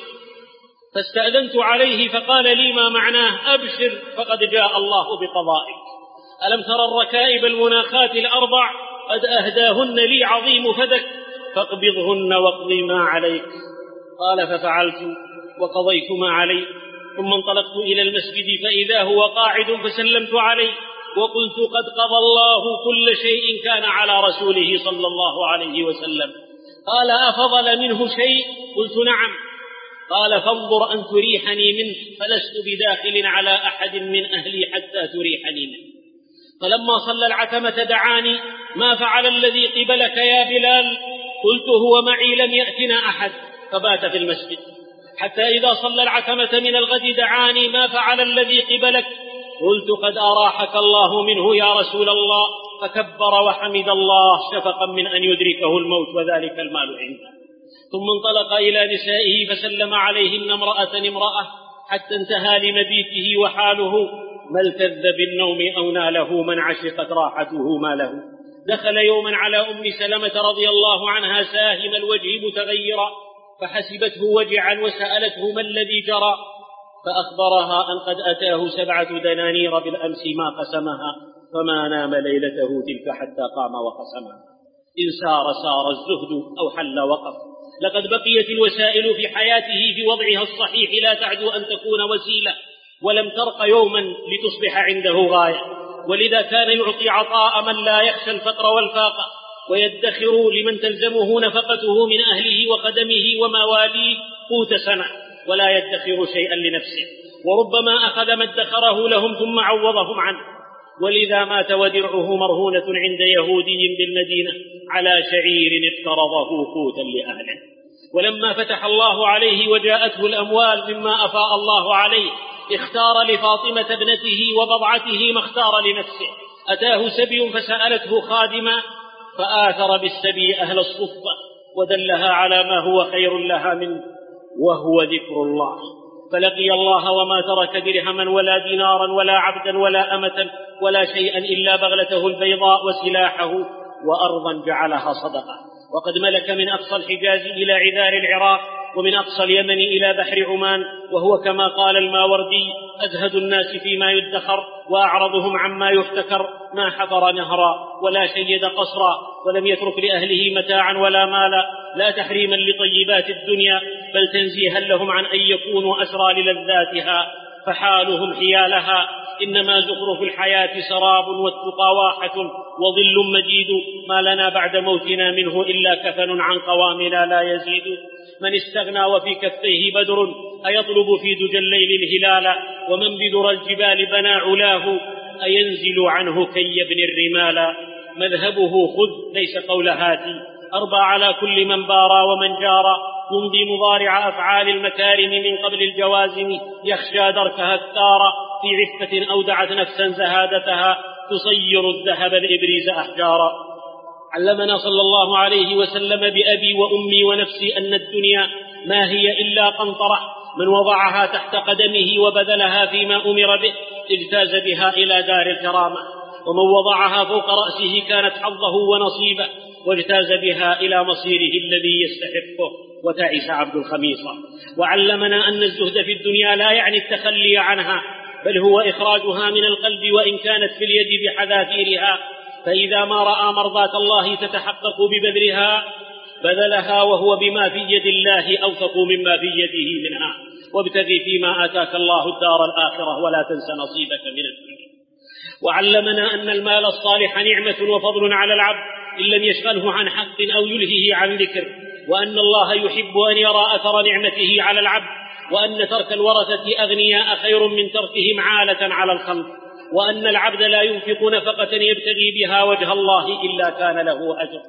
فاستأذنت عليه فقال لي: ما معناه؟ أبشر، فقد جاء الله بقضائك. ألم ترى الركائب المناخات الأربع؟ قد أهداهن لي عظيم فدك، فاقبضهن واقضي ما عليك. قال: ففعلت وقضيت ما علي. ثم انطلقت إلى المسجد فإذا هو قاعد فسلمت عليه وقلت: قد قضى الله كل شيء كان على رسوله صلى الله عليه وسلم. قال: أفضل منه شيء؟ قلت: نعم. قال: فانظر أن تريحني منه، فلست بداخل على أحد من أهلي حتى تريحني منه. فلما صلى العتمة دعاني: ما فعل الذي قبلك يا بلال؟ قلت: هو معي، لم يأتنا أحد. فبات في المسجد حتى إذا صلى العتمة من الغد دعاني: ما فعل الذي قبلك؟ قلت: قد أراحك الله منه يا رسول الله. فكبر وحمد الله شفقا من أن يدركه الموت وذلك المال عنده. ثم انطلق إلى نسائه فسلم عليهن امرأة امرأة حتى انتهى لمبيته، وحاله ما التذ بالنوم أو ناله من عشقت راحته ما له. دخل يوما على أم سلمة رضي الله عنها ساهم الوجه متغيرا، فحسبته وجعا وسألته: ما الذي جرى؟ فأخبرها أن قد أتاه سبعة دنانير بالأمس ما قسمها، فما نام ليلته تلك حتى قام وقسمها. إن سار سار الزهد أو حل وقف. لقد بقيت الوسائل في حياته في وضعها الصحيح لا تعدو أن تكون وسيلة، ولم ترق يوما لتصبح عنده غاية. ولذا كان يعطي عطاء من لا يخشى الفقر والفاقة، ويدخر لمن تلزمه نفقته من أهله وخدمه ومواليه قوت سنة، ولا يدخر شيئا لنفسه، وربما أخذ ما ادخره لهم ثم عوضهم عنه. ولذا مات ودرعه مرهونة عند يهودي بالمدينة على شعير افترضه قوتا لأهله. ولما فتح الله عليه وجاءته الأموال مما أفاء الله عليه، اختار لفاطمة ابنته وبضعته ما اختار لنفسه. أتاه سبي فسألته خادما، فآثر بالسبي أهل الصفة ودلها على ما هو خير لها منه، وهو ذكر الله. فلقي الله وما ترك درهما ولا دينارا ولا عبدا ولا أمة ولا شيئا إلا بغلته البيضاء وسلاحه، وأرضا جعلها صدقة. وقد ملك من أقصى الحجاز إلى عذار العراق، ومن أقصى اليمن إلى بحر عمان، وهو كما قال الماوردي: أزهد الناس فيما يدخر وأعرضهم عما يفتكر. ما حفر نهرا ولا شيد قصرا، ولم يترك لأهله متاعا ولا مالا، لا تحريما لطيبات الدنيا، بل تنزيها لهم عن أن يكونوا أسرى للذاتها فحالهم حيالها. إنما زخرف الحياة سراب، والتقى واحة وظل مجيد، ما لنا بعد موتنا منه إلا كفن عن قوامنا لا يزيد. من استغنى وفي كفيه بدر، أيطلب في دجى الليل الهلال؟ ومن بذر الجبال بنى علاه، أينزل عنه كي يبني الرمال؟ مذهبه خذ ليس قول هاتي، أربى على كل من بارى ومن جارى، يمضي مضارع أفعال المكارم من قبل الجوازم، يخشى دركها الثار، في عفة أودعت نفسا زهادتها، تصير الذهب الإبريز أحجارا. علمنا صلى الله عليه وسلم بأبي وأمي ونفسي أن الدنيا ما هي إلا قنطرة، من وضعها تحت قدمه وبذلها فيما أمر به اجتاز بها إلى دار الكرامة. ومن وضعها فوق رأسه كانت حظه ونصيبه واجتاز بها إلى مصيره الذي يستحقه، وتعس عبد الخميصة. وعلمنا أن الزهد في الدنيا لا يعني التخلي عنها، بل هو إخراجها من القلب وإن كانت في اليد بحذافيرها، فإذا ما رأى مرضاة الله تتحقق ببذلها بذلها، وهو بما في يد الله أوثق مما في يده منها. وابتغ فيما آتاك الله الدار الآخرة ولا تنس نصيبك من الدنيا. وعلمنا أن المال الصالح نعمة وفضل على العبد إن لم يشغله عن حق أو يلهه عن ذكر، وأن الله يحب أن يرى أثر نعمته على العبد، وأن ترك الورثة أغنياء خير من تركهم عالة على الخلق، وأن العبد لا ينفق نفقة يبتغي بها وجه الله إلا كان له أجر.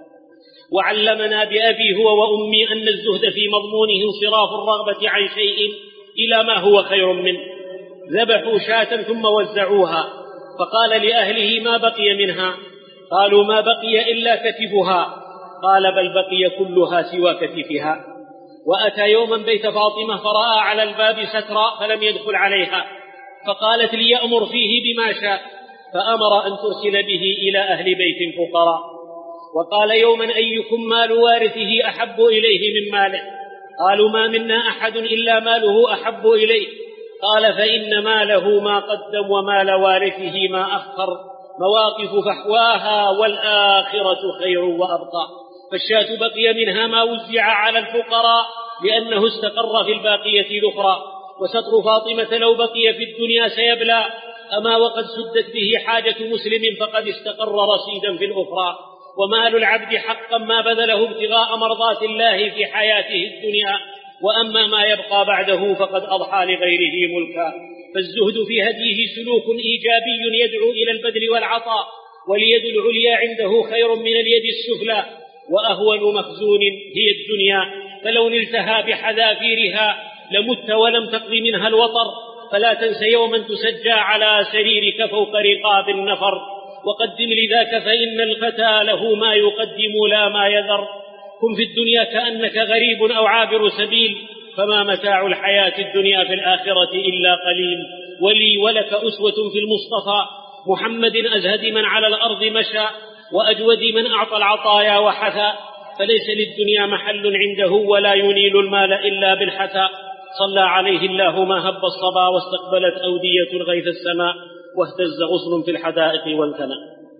وعلمنا بأبي هو وأمي أن الزهد في مضمونه انصراف الرغبة عن شيء إلى ما هو خير منه. ذبحوا شاة ثم وزعوها، فقال لأهله: ما بقي منها؟ قالوا: ما بقي إلا كتفها. قال: بل بقي كلها سوى كتفها. وأتى يوما بيت فاطمة فرأى على الباب سترا فلم يدخل عليها، فقالت: ليأمر فيه بما شاء، فأمر أن ترسل به إلى أهل بيت فقراء. وقال يوما: أيكم مال وارثه أحب إليه من ماله؟ قالوا: ما منا أحد إلا ماله أحب إليه. قال: فإن ماله ما قدم ومال وارثه ما أخر، مواقف فحواها والآخرة خير وأبقى. فالشاة بقي منها ما وزع على الفقراء لأنه استقر في الباقية الأخرى. وستر فاطمة لو بقي في الدنيا سيبلى، أما وقد سدت به حاجة مسلم فقد استقر رصيدا في الأخرى. ومال العبد حقا ما بذله ابتغاء مرضات الله في حياته الدنيا، وأما ما يبقى بعده فقد أضحى لغيره ملكا. فالزهد في هديه سلوك إيجابي يدعو إلى البذل والعطاء، واليد العليا عنده خير من اليد السفلى، وأهون مخزون هي الدنيا، فلو نلتها بحذافيرها لمت ولم تقض منها الوطر. فلا تنس يوما تسجى على سريرك فوق رقاب النفر، وقدم لذاك فإن الفتى له ما يقدم لا ما يذر. كن في الدنيا كأنك غريب أو عابر سبيل، فما متاع الحياة الدنيا في الآخرة إلا قليل. ولي ولك أسوة في المصطفى محمد أزهد من على الأرض مشى، وأجود من أعطى العطايا وحثى. فليس للدنيا محل عنده ولا ينيل المال إلا بالحثى. صلى عليه الله ما هب الصبا، واستقبلت أودية الغيث السماء، واهتز غصن في الحدائق والثنى.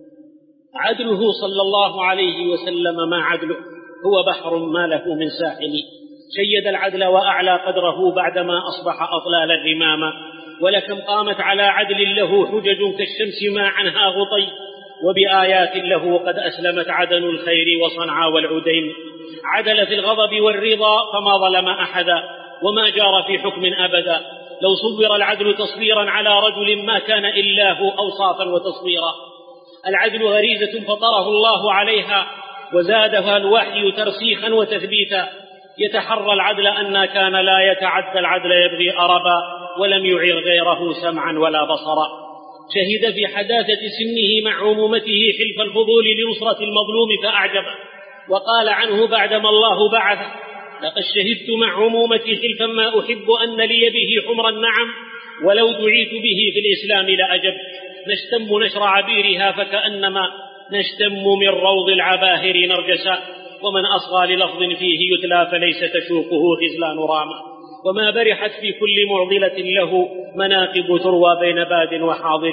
عدله صلى الله عليه وسلم ما عدله، هو بحر ما له من ساحل. شيد العدل وأعلى قدره بعدما أصبح أطلال الرمام. ولكم قامت على عدل له حجج كالشمس ما عنها غطي، وبآيات له قد أسلمت عدن الخير وصنعا والعدين. عدل في الغضب والرضا فما ظلم أحدا، وما جار في حكم أبدا. لو صور العدل تصويرا على رجل ما كان إلا هو أوصافا وتصويرا. العدل غريزة فطره الله عليها، وزادها الوحي ترسيخا وتثبيتا. يتحرى العدل أن كان لا يتعدى العدل يبغي أربا، ولم يعر غيره سمعا ولا بصرا. شهد في حداثة سنه مع عمومته حلف الفضول لنصرة المظلوم فأعجبه، وقال عنه بعدما الله بعثه: لقد شهدت مع عمومتي حلفا ما أحب أن لي به حمر النعم، ولو دعيت به في الإسلام لأجبت. نشتم نشر عبيرها فكأنما نشتم من روض العباهر نرجسا، ومن أصغى للفظ فيه يتلى فليس تشوقه خزلان راما. وما برحت في كل معضلة له مناقب تروى بين باد وحاضر.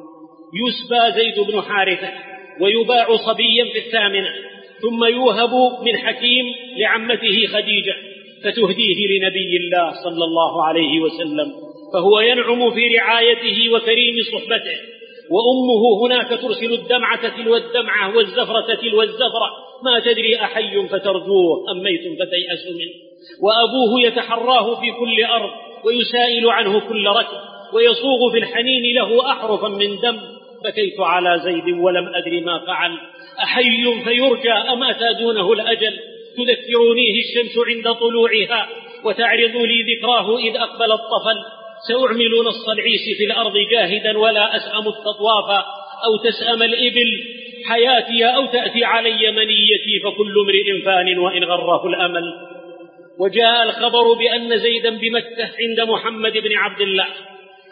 يسبى زيد بن حارثة ويباع صبيا في الثامنة، ثم يوهب من حكيم لعمته خديجة فتهديه لنبي الله صلى الله عليه وسلم، فهو ينعم في رعايته وكريم صحبته. وأمه هناك ترسل الدمعة تلو الدمعة والزفرة تلو الزفرة، ما تدري أحي فترجوه أم ميت فتيأس منه. وأبوه يتحراه في كل أرض ويسائل عنه كل ركب، ويصوغ في الحنين له أحرفا من دم. بكيت على زيد ولم أدري ما فعل، أحي فيرجى أم أتى دونه الأجل. تذكرونيه الشمس عند طلوعها، وتعرض لي ذكراه إذ أقبل الطفل. سأعمل نص العيس في الأرض جاهدا، ولا أسأم التطواف أو تسأم الإبل. حياتي أو تأتي علي منيتي، فكل امرئ فان وإن غره الأمل. وجاء الخبر بأن زيدا بمكة عند محمد بن عبد الله،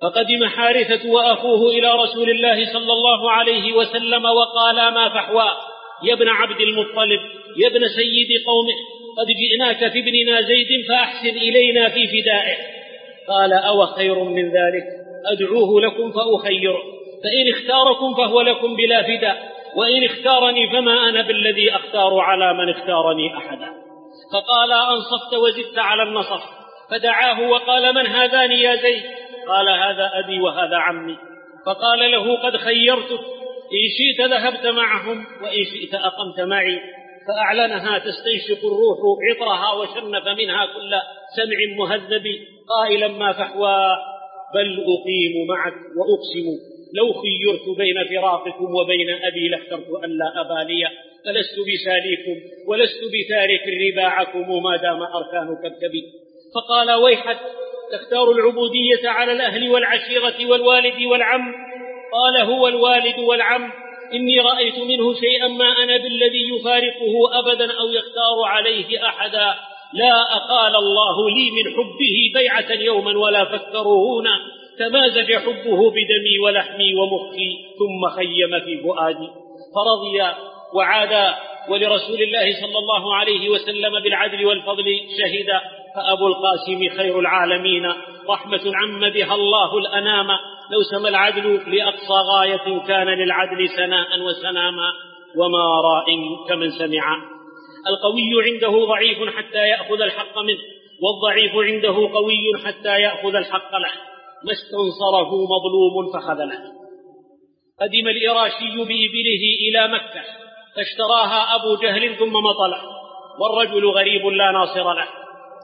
فقدم حارثة وأخوه إلى رسول الله صلى الله عليه وسلم وقالا ما فحوى يا ابن عبد المطلب يا ابن سيد قومه قد جئناك في ابننا زيد فأحسن إلينا في فدائه. قال أو خير من ذلك أدعوه لكم فأخيره فإن اختاركم فهو لكم بلا فداء وإن اختارني فما أنا بالذي أختار على من اختارني أحدا. فقال أنصفت وزدت على النصف. فدعاه وقال من هذان يا زيد؟ قال هذا أبي وهذا عمي. فقال له قد خيرتك إن شئت ذهبت معهم وإن شئت أقمت معي. فأعلنها تستنشق الروح عطرها وشنف منها كل سمع مهذب قائلا ما فحوى بل أقيم معك وأقسم لو خيرت بين فراقكم وبين أبي لاخترت أن لا أبا لي فلست بساليكم ولست بتارك رباعكم ما دام أركان كبكبي. فقال ويحك تختار العبودية على الأهل والعشيرة والوالد والعم؟ قال هو الوالد والعم إني رأيت منه شيئا ما أنا بالذي يفارقه أبدا أو يختار عليه أحدا. لا أقال الله لي من حبه بيعة يوما ولا فكره هنا تمازج حبه بدمي ولحمي ومخي ثم خيم في فؤادي. فرضي وعادا ولرسول الله صلى الله عليه وسلم بالعدل والفضل شهدا. فأبو القاسم خير العالمين رحمة عم بها الله الأنام لو سمى العدل لأقصى غاية كان للعدل سناء وسناما وما راء كمن سمع. القوي عنده ضعيف حتى يأخذ الحق منه والضعيف عنده قوي حتى يأخذ الحق له ما استنصره مظلوم فخذله. قدم الإراشي بإبله إلى مكة فاشتراها أبو جهل ثم مطله والرجل غريب لا ناصر له.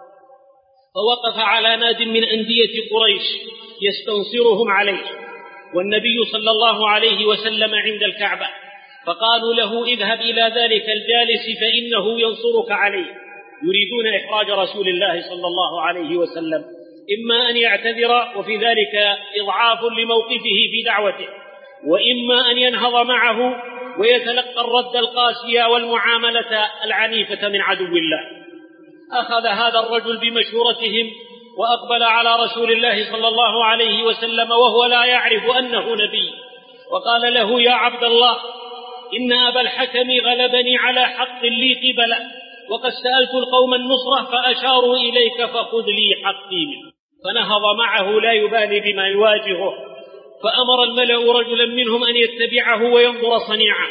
فوقف على ناد من أندية قريش يستنصرهم عليه والنبي صلى الله عليه وسلم عند الكعبة. فقالوا له اذهب إلى ذلك الجالس فإنه ينصرك عليه. يريدون إحراج رسول الله صلى الله عليه وسلم إما أن يعتذر وفي ذلك إضعاف لموقفه في دعوته وإما أن ينهض معه ويتلقى الرد القاسي والمعاملة العنيفة من عدو الله. أخذ هذا الرجل بمشورتهم وأقبل على رسول الله صلى الله عليه وسلم وهو لا يعرف أنه نبي وقال له يا عبد الله إن أبا الحكم غلبني على حق لي قبله وقد سألت القوم النصرة فأشاروا إليك فخذ لي حقي منه. فنهض معه لا يبالي بما يواجهه فأمر الملأ رجلا منهم أن يتبعه وينظر صنيعه.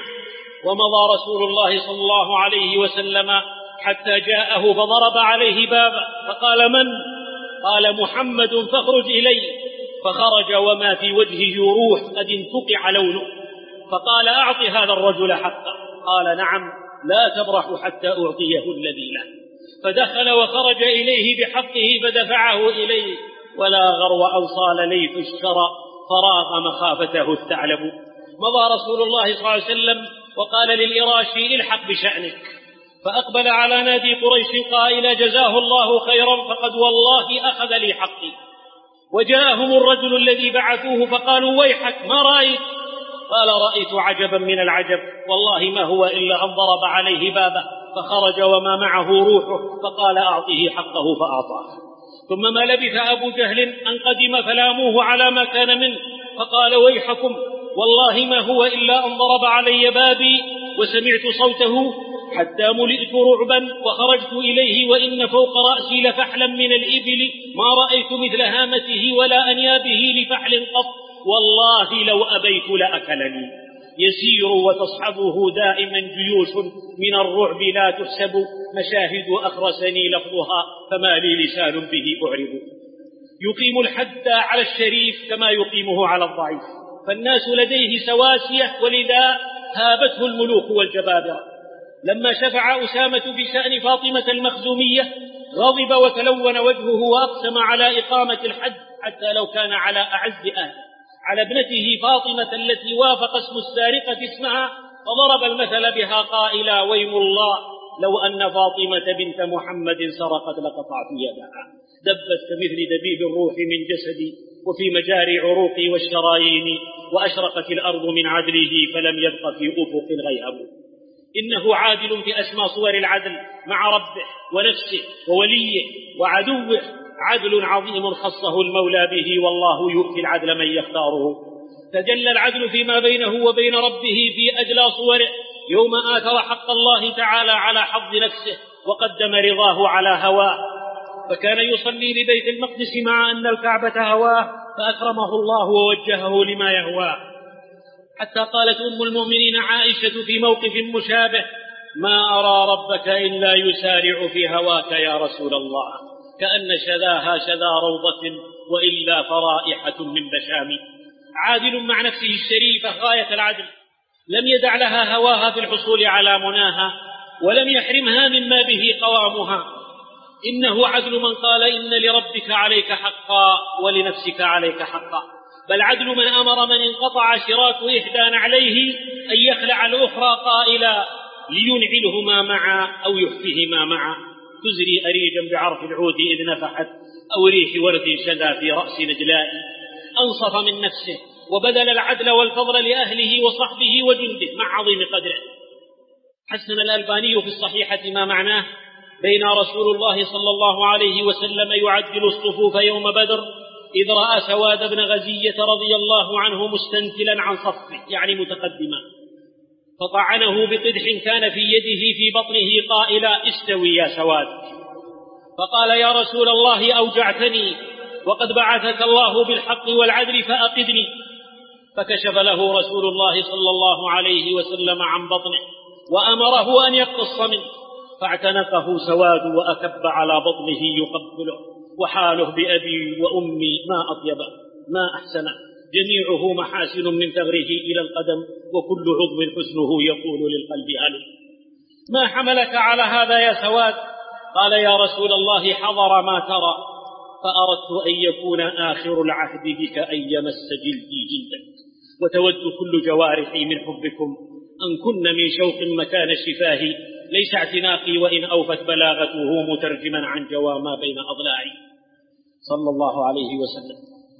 ومضى رسول الله صلى الله عليه وسلم حتى جاءه فضرب عليه بابه فقال من؟ قال محمد فاخرج إليه. فخرج وما في وجهه روح قد انتقع لونه. فقال أعط هذا الرجل حقه. قال نعم لا تبرح حتى أعطيه الذي له. فدخل وخرج إليه بحقه فدفعه إليه ولا غرو أو صال ليف اشترى فراغ مخافته الثعلب. مضى رسول الله صلى الله عليه وسلم وقال للإراشي الحق بشأنك. فأقبل على نادي قريش قائلا جزاه الله خيرا فقد والله أخذ لي حقي. وجاءهم الرجل الذي بعثوه فقالوا ويحك ما رأيت؟ قال رأيت عجبا من العجب والله ما هو إلا أن ضرب عليه بابه فخرج وما معه روحه فقال أعطيه حقه فأعطاه. ثم ما لبث أبو جهل أن قدم فلاموه على ما كان منه فقال ويحكم والله ما هو إلا أن ضرب علي بابي وسمعت صوته حتى ملئت رعبا وخرجت إليه وإن فوق رأسي لفحلا من الإبل ما رأيت مثل هامته ولا أنيابه لفحل قط والله لو أبيت لأكلني. يسير وتصحبه دائما جيوش من الرعب لا تحسب مشاهد أخرسني لفظها فما لي لسان به أعرب. يقيم الحد على الشريف كما يقيمه على الضعيف فالناس لديه سواسية ولذا هابته الملوك والجبابرة. لما شفع أسامة بشأن فاطمة المخزومية غضب وتلون وجهه وأقسم على إقامة الحد حتى لو كان على أعز أهله على ابنته فاطمة التي وافق اسم السارقة اسمها فضرب المثل بها قائلا ويم الله لو أن فاطمة بنت محمد سرقت لقطعت يدها دبت كمثل دبيب الروح من جسدي وفي مجاري عروقي والشرايين وأشرقت الأرض من عدله فلم يبق في أفق غيهب. إنه عادل في أسمى صور العدل مع ربه ونفسه ووليه وعدوه عدل عظيم خصه المولى به، والله يؤتي العدل من يختاره. تجلى العدل فيما بينه وبين ربه في أجلى صوره يوم آثر حق الله تعالى على حظ نفسه وقدم رضاه على هواه، فكان يصلي لبيت المقدس مع أن الكعبة هواه، فأكرمه الله ووجهه لما يهواه، حتى قالت أم المؤمنين عائشة في موقف مشابه: ما أرى ربك إلا يسارع في هواك يا رسول الله، كأن شذاها شذا روضة وإلا فرائحة من بشام. عادل مع نفسه الشريفة غاية العدل، لم يدع لها هواها في الحصول على مناها، ولم يحرمها مما به قوامها. إنه عدل من قال إن لربك عليك حقا ولنفسك عليك حقا، بل عدل من أمر من انقطع شراك إحدى نعليه أن يخلع الأخرى قائلا: لينعلهما معا أو يخفهما معا، تزري أريجا بعرف العود إذ نفحت، أو ريح ورد شذا في رأس نجلاء. أنصف من نفسه وبذل العدل والفضل لأهله وصحبه وجنده مع عظيم قدره. حسن الألباني في الصحيحة ما معناه: بين رسول الله صلى الله عليه وسلم يعدل الصفوف يوم بدر إذ رأى سواد بن غزية رضي الله عنه مستنتلا عن صفه، يعني متقدما، فطعنه بقدح كان في يده في بطنه قائلا: استوي يا سواد. فقال: يا رسول الله أوجعتني، وقد بعثك الله بالحق والعدل فأقدني. فكشف له رسول الله صلى الله عليه وسلم عن بطنه وأمره أن يقتص منه، فاعتنقه سواد وأكب على بطنه يقبله، وحاله بأبي وأمي ما أطيبه ما أحسنه، جميعه محاسن من ثغره إلى القدم، وكل عضو حسنه يقول للقلب ألم. ما حملك على هذا يا سواد؟ قال: يا رسول الله حضر ما ترى، فأردت أن يكون آخر العهد بك أن يمس جلدي جلدك، وتود كل جوارحي من حبكم أن كن من شوق مكان شفاهي، ليس اعتناقي وإن أوفت بلاغته مترجما عن جوى ما بين أضلاعي، صلى الله عليه وسلم.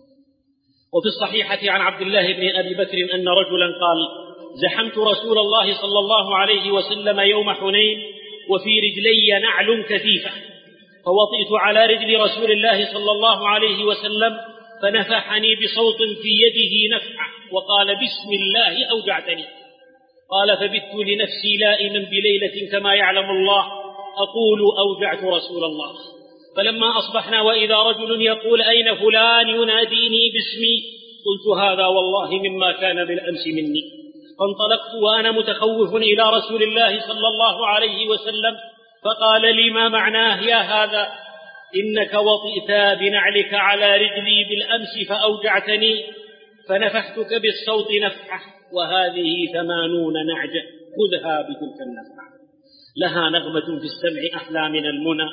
وفي الصحيحة عن عبد الله بن أبي بكر أن رجلا قال: زحمت رسول الله صلى الله عليه وسلم يوم حنين وفي رجلي نعل كثيفة، فوطئت على رجل رسول الله صلى الله عليه وسلم فنفحني بصوت في يده نفحة وقال: بسم الله أوجعتني. قال: فبت لنفسي لائما بليلة كما يعلم الله أقول أوجعت رسول الله. فلما أصبحنا وإذا رجل يقول: أين فلان يناديني باسمي، قلت: هذا والله مما كان بالأمس مني. فانطلقت وأنا متخوف إلى رسول الله صلى الله عليه وسلم، فقال لي: ما معناه يا هذا؟ إنك وطئت بنعلك على رجلي بالأمس فأوجعتني، فنفحتك بالصوت نفحة، وهذه ثمانون نعجة، خذها بتلك النفحة، لها نغمة في السمع أحلى من المنى،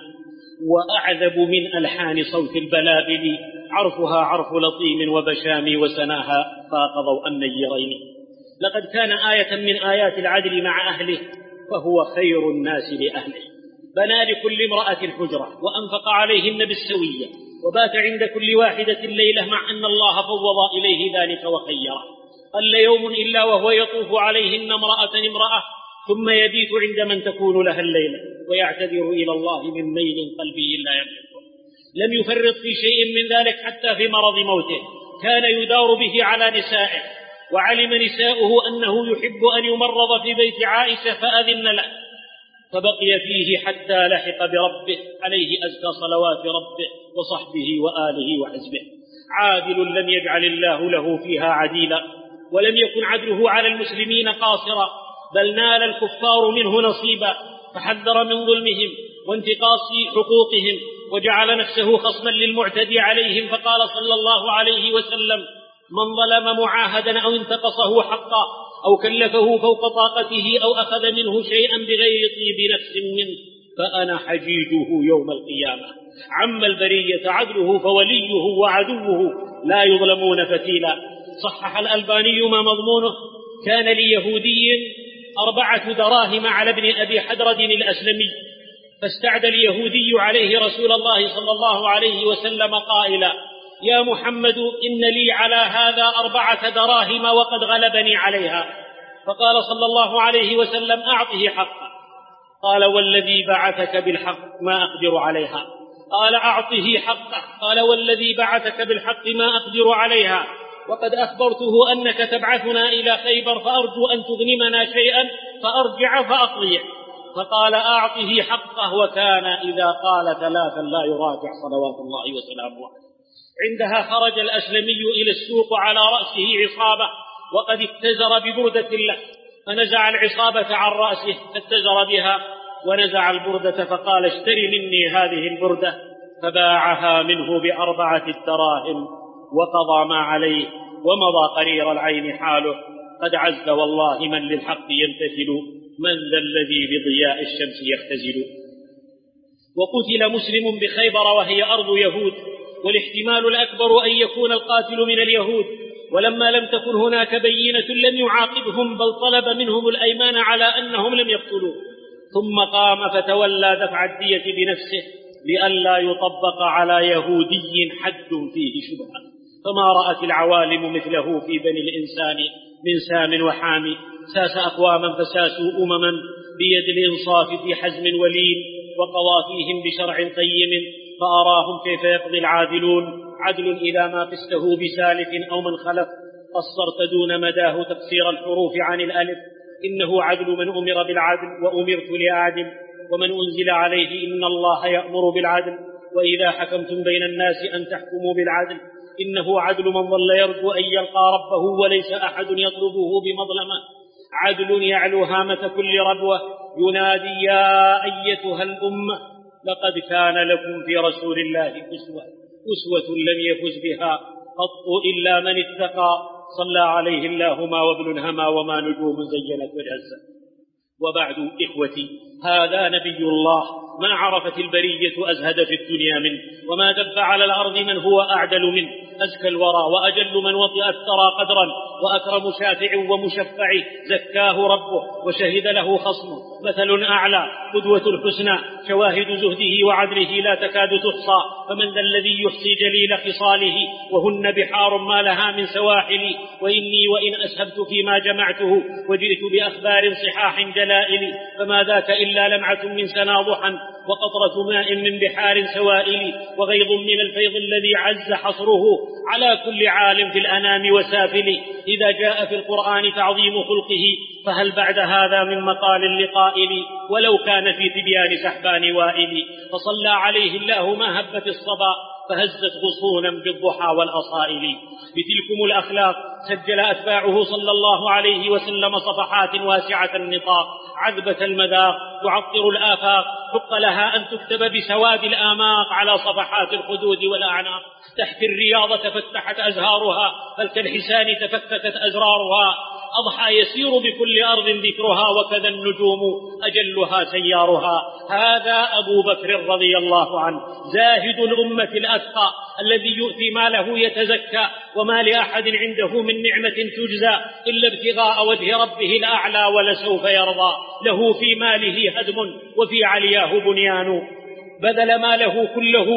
وأعذب من ألحان صوت البلابل، عرفها عرف لطيم وبشام، وسناها فاق ضوء النيرين. لقد كان آية من آيات العدل مع أهله، فهو خير الناس لأهله. بنى لكل امرأة حجرة وأنفق عليهن بالسوية، وبات عند كل واحدة الليلة، مع أن الله فوض إليه ذلك وخيره. قل يوم إلا وهو يطوف عليهن امرأة امرأة، ثم يبيت عند من تكون لها الليلة، ويعتذر إلى الله من ميل قلبي لا يملكه. لم يفرط في شيء من ذلك حتى في مرض موته، كان يدار به على نسائه، وعلم نساؤه أنه يحب أن يمرض في بيت عائشة فأذن له، فبقي فيه حتى لحق بربه، عليه أزكى صلوات ربه وصحبه وآله وحزبه. عادل لم يجعل الله له فيها عديلا، ولم يكن عدله على المسلمين قاصرا، بل نال الكفار منه نصيبا، فحذر من ظلمهم وانتقاص حقوقهم، وجعل نفسه خصما للمعتدي عليهم، فقال صلى الله عليه وسلم: من ظلم معاهدا أو انتقصه حقا أو كلفه فوق طاقته أو أخذ منه شيئا بغير طيب نفس منه فأنا حجيجه يوم القيامة. عم البرية عدله، فوليه وعدوه لا يظلمون فتيلا. صحح الألباني ما مضمونه: كان ليهودي أربعة دراهم على ابن أبي حدرد الأسلمي، فاستعدى اليهودي عليه رسول الله صلى الله عليه وسلم قائلا: يا محمد، إن لي على هذا أربعة دراهم وقد غلبني عليها. فقال صلى الله عليه وسلم: أعطه حقه. قال: والذي بعثك بالحق ما أقدر عليها. قال أعطه حقه. قال والذي بعثك بالحق ما أقدر عليها، وقد أخبرته أنك تبعثنا إلى خيبر فأرجو أن تغنمنا شيئا فأرجع فأقضيه. فقال أعطه حقه، وكان إذا قال ثلاثا لا يراجع صلوات الله وسلامه عليه. عندها خرج الأسلمي إلى السوق على رأسه عصابة وقد اتزر ببردة له، فنزع العصابة عن رأسه فاتزر بها ونزع البردة فقال اشتري مني هذه البردة، فباعها منه بأربعة الدراهم وقضى ما عليه ومضى قرير العين حاله. قد عز والله من للحق يمتثل، من ذا الذي بضياء الشمس يختزل. وقتل مسلم بخيبر وهي أرض يهود، والاحتمال الأكبر أن يكون القاتل من اليهود، ولما لم تكن هناك بينة لم يعاقبهم بل طلب منهم الأيمان على أنهم لم يقتلوه، ثم قام فتولى دفع الدية بنفسه لئلا يطبق على يهودي حد فيه شبهة. فما رأت العوالم مثله في بني الإنسان من سام وحامي، ساس أقواما فساسوا أمما بيد الإنصاف في حزم ولين، وقضى فيهم بشرع قيم فأراهم كيف يقضي العادلون. عدل إذا ما قسته بسالف أو من خلف، قصرت دون مداه تقصير الحروف عن الألف. إنه عدل من أمر بالعدل وأمرت لأعدل، ومن أنزل عليه إن الله يأمر بالعدل، وإذا حكمتم بين الناس أن تحكموا بالعدل. إنه عدل من ظل يرجو أن يلقى ربه وليس أحد يطلبه بمظلمة. عدل يعلو هامة كل ربوة ينادي يا أيتها الأمة لقد كان لكم في رسول الله أسوة أسوة لم يفز بها قط إلا من اتقى، صلى عليه الله ما وابن هما وما نجوم زينت وجهزت. وبعد إخوتي، هذا نبي الله ما عرفت البرية أزهد في الدنيا منه، وما دب على الأرض من هو أعدل منه، أزكى الورى وأجل من وطئ الثرى قدرا، وأكرم شافع ومشفع زكاه ربه وشهد له خصمه. مثل أعلى قدوة الحسنى، شواهد زهده وعدله لا تكاد تحصى. فمن ذا الذي يحصي جليل خصاله، وهن بحار ما لها من سواحل. وإني وإن أسهبت فيما جمعته، وجئت بأخبار صحاح جلائل، فما ذاك إلا لمعة من سنا ضحى، وقطرة ماء من بحار سوائل، وغيض من الفيض الذي عز حصره على كل عالم في الأنام وسافل. إذا جاء في القرآن تعظيم خلقه، فهل بعد هذا من مقال لقائل، ولو كان في تبيان سحبان وائل. فصلى عليه الله ما هبت الصبا، فهزت غصونا بالضحى والأصائل. بتلكم الأخلاق سجل أتباعه صلى الله عليه وسلم صفحات واسعة النطاق عذبة المذاق تعطر الآفاق، حق لها أن تكتب بسواد الآماق على صفحات الخدود والأعناق. تحكي الرياضة فتحت أزهارها، بل كالحسان تفككت أزرارها. أضحى يسير بكل أرض ذكرها، وكذا النجوم أجلها سيارها. هذا أبو بكر رضي الله عنه زاهد الأمة الأتقى، الذي يؤتي ماله يتزكى، وما لأحد عنده من نعمة تجزى إلا ابتغاء وجه ربه الأعلى ولسوف يرضى. له في ماله هدم وفي علياه بنيان، بذل ماله كله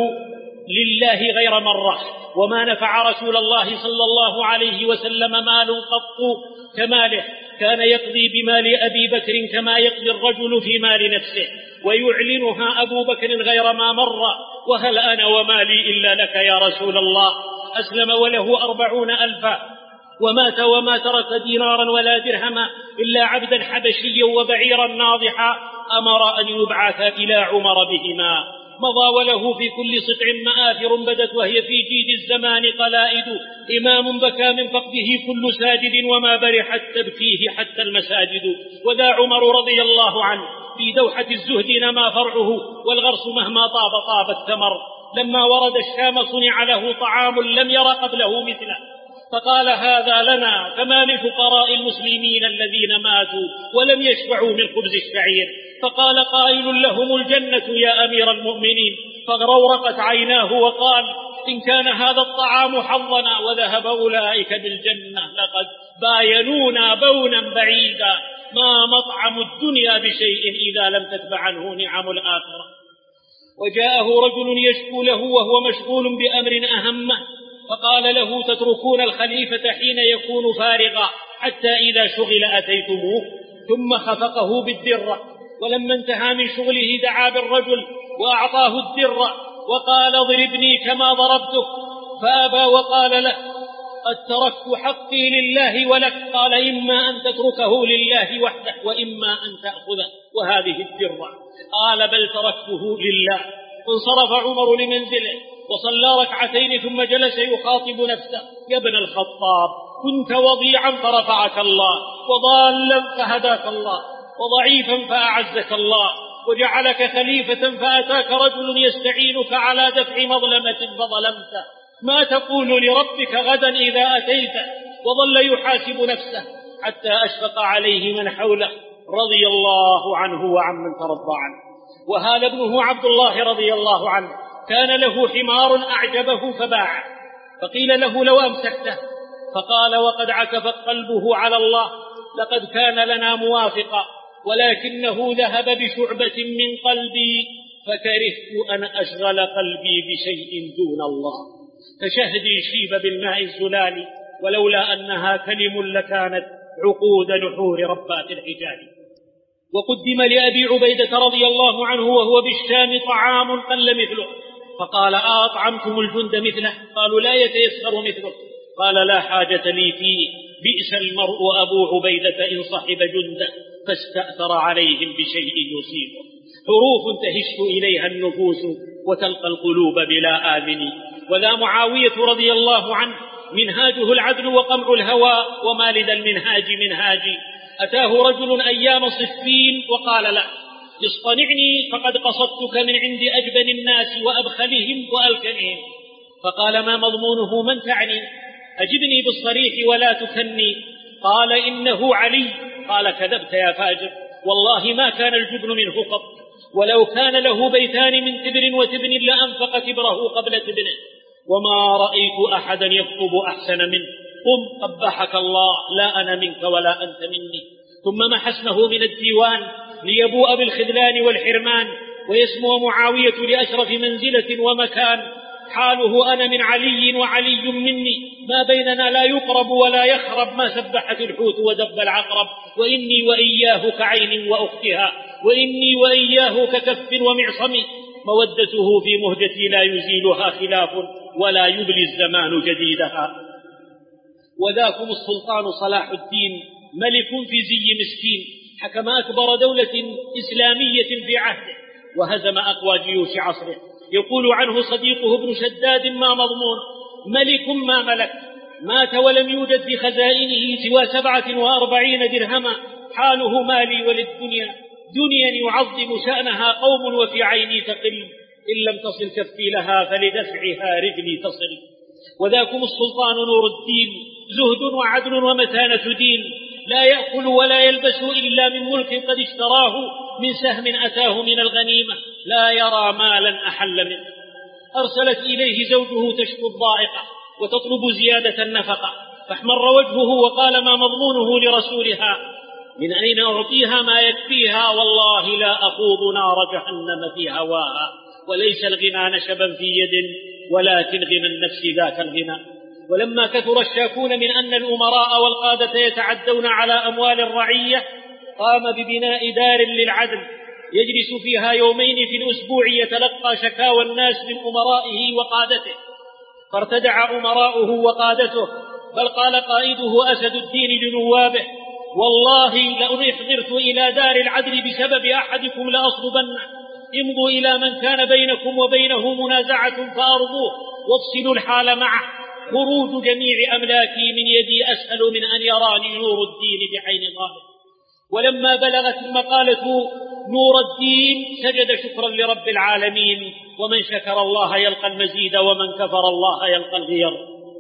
لله غير مرة، وما نفع رسول الله صلى الله عليه وسلم مال قط كماله. كان يقضي بمال أبي بكر كما يقضي الرجل في مال نفسه، ويعلنها أبو بكر غير ما مر: وهل أنا ومالي إلا لك يا رسول الله. أسلم وله أربعون ألفا، ومات وما ترك دينارا ولا درهما إلا عبدا حبشيا وبعيرا ناضحا أمر أن يبعث إلى عمر بهما. مضى وله في كل سطع مآثر بدت وهي في جيد الزمان قلائد. إمام بكى من فقده كل ساجد، وما برحت تبكيه حتى المساجد. وذا عمر رضي الله عنه في دوحة الزهد نما فرعه، والغرس مهما طاب طاب الثمر. لما ورد الشام صنع له طعام لم ير قبله مثله، فقال هذا لنا، فما لفقراء المسلمين الذين ماتوا ولم يشبعوا من خبز الشعير. فقال قائل لهم الجنة يا أمير المؤمنين، فغرورقت عيناه وقال إن كان هذا الطعام حظنا وذهب أولئك بالجنة لقد باينونا بونا بعيدا. ما مطعم الدنيا بشيء إذا لم تتبع عنه نعم الآخرة. وجاءه رجل يشكو له وهو مشغول بأمر أهمه، فقال له تتركون الخليفة حين يكون فارغا حتى إذا شغل أتيتموه؟ ثم خفقه بالدرة، ولما انتهى من شغله دعا بالرجل وأعطاه الدرة، وقال اضربني كما ضربتك، فأبى وقال له قد تركت حقي لله ولك. قال إما أن تتركه لله وحده وإما أن تأخذه، وهذه الجرة. قال بل تركته لله. انصرف عمر لمنزله وصلى ركعتين ثم جلس يخاطب نفسه: يا ابن الخطاب، كنت وضيعا فرفعك الله، وضالا فهداك الله، وضعيفا فأعزك الله، وجعلك خليفة فأتاك رجل يستعينك على دفع مظلمة فظلمته. ما تقول لربك غدا إذا أتيته؟ وظل يحاسب نفسه حتى أشفق عليه من حوله رضي الله عنه وعمن ترضى عنه. وهذا ابنه عبد الله رضي الله عنه كان له حمار أعجبه فباعه، فقيل له لو أمسكته، فقال وقد عكف قلبه على الله: لقد كان لنا موافقا، ولكنه ذهب بشعبة من قلبي فكرهت أن أشغل قلبي بشيء دون الله، كشهد شيب بالماء الزلال، ولولا أنها كلم لكانت عقود نحور ربات الحجال. وقدم لأبي عبيدة رضي الله عنه وهو بالشام طعام قل مثله، فقال: أطعمتم الجند مثله؟ قالوا: لا يتيسر مثله. قال: لا حاجة لي فيه، بئس المرء أبو عبيدة إن صحب جنده فاستأثر عليهم بشيء يصيبه. حروف تهش إليها النفوس وتلقى القلوب بلا آذن. وذا معاوية رضي الله عنه منهاجه العدل وقمع الهوى، وما لذا المنهاج منهاجي. أتاه رجل أيام صفين وقال له: اصطنعني فقد قصدتك من عند أجبن الناس وأبخلهم وألكنهم. فقال: ما مضمونه؟ من تعني؟ أجبني بالصريح ولا تكني. قال: إنه علي. قال: كذبت يا فاجر، والله ما كان الجبن منه قط، ولو كان له بيتان من تبر وتبن لأنفق تبره قبل تبنه، وما رأيت أحدا يخطب أحسن منه. قم قبحك الله، لا أنا منك ولا أنت مني. ثم محى اسمه من الديوان ليبوء بالخذلان والحرمان، ويسمو معاوية لأشرف منزلة ومكان. حاله أنا من علي وعلي مني، ما بيننا لا يقرب ولا يخرب، ما سبحت الحوت ودب العقرب. وإني وإياه كعين وأختها، وإني وإياه ككف ومعصم، مودته في مهجتي لا يزيلها خلاف، ولا يبلي الزمان جديدها. وذاكم السلطان صلاح الدين، ملك في زي مسكين، حكم أكبر دولة إسلامية في عهده، وهزم أقوى جيوش عصره. يقول عنه صديقه ابن شداد: ما مضمون؟ ملك ما ملك، مات ولم يوجد في خزائنه سوى سبعة وأربعين درهما. حاله مالي وللدنيا، دنيا يعظم شأنها قوم وفي عيني تقل، إن لم تصل كفي لها فلدفعها رجلي تصل. وذاكم السلطان نور الدين، زهد وعدل ومتانة دين، لا يأكل ولا يلبس إلا من ملك قد اشتراه من سهم أتاه من الغنيمة، لا يرى مالا أحل منه. أرسلت إليه زوجه تشكو الضائقة وتطلب زيادة النفقة، فاحمر وجهه وقال: ما مضمونه لرسولها؟ من أين أعطيها ما يكفيها؟ والله لا أخوض نار جهنم في هواها. وليس الغنى نشبا في يد، ولكن غنى النفس ذاك الغنى. ولما كثر الشاكون من أن الأمراء والقادة يتعدون على أموال الرعية، قام ببناء دار للعدل يجلس فيها يومين في الأسبوع يتلقى شكاوى الناس من أمرائه وقادته. فارتدع أمراؤه وقادته، بل قال قائده أسد الدين لنوابه: والله لئن احضرت إلى دار العدل بسبب أحدكم لأصلبنه. امضوا إلى من كان بينكم وبينه منازعة فأرضوه، وافصلوا الحال معه. خروج جميع أملاكي من يدي أسهل من أن يراني نور الدين بعين ظاهر. ولما بلغت المقالة نور الدين سجد شكرا لرب العالمين، ومن شكر الله يلقى المزيد، ومن كفر الله يلقى الغير.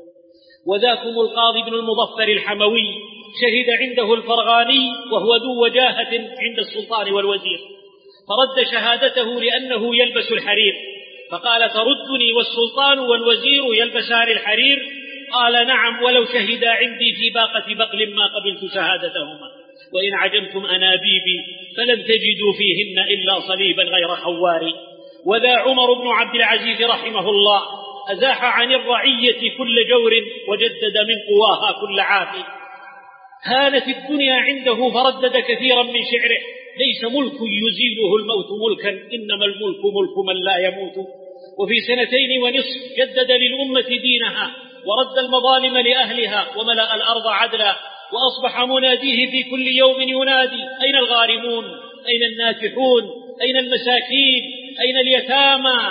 وذاكم القاضي بن المظفر الحموي، شهد عنده الفرغاني وهو ذو وجاهة عند السلطان والوزير، فرد شهادته لأنه يلبس الحرير، فقال: تردني والسلطان والوزير يلبسان الحرير؟ قال: نعم، ولو شهدا عندي في باقة بقل ما قبلت شهادتهما. وإن عجمتم أنابيبي فلن تجدوا فيهن إلا صليبا غير خوار. وذا عمر بن عبد العزيز رحمه الله أزاح عن الرعية كل جور، وجدد من قواها كل عافي. هانت الدنيا عنده فردد كثيرا من شعره: ليس ملك يزيله الموت ملكا، إنما الملك ملك من لا يموت. وفي سنتين ونصف جدد للأمة دينها ورد المظالم لأهلها وملأ الأرض عدلا، وأصبح مناديه في كل يوم ينادي: أين الغارمون؟ أين الناكحون؟ أين المساكين؟ أين اليتامى؟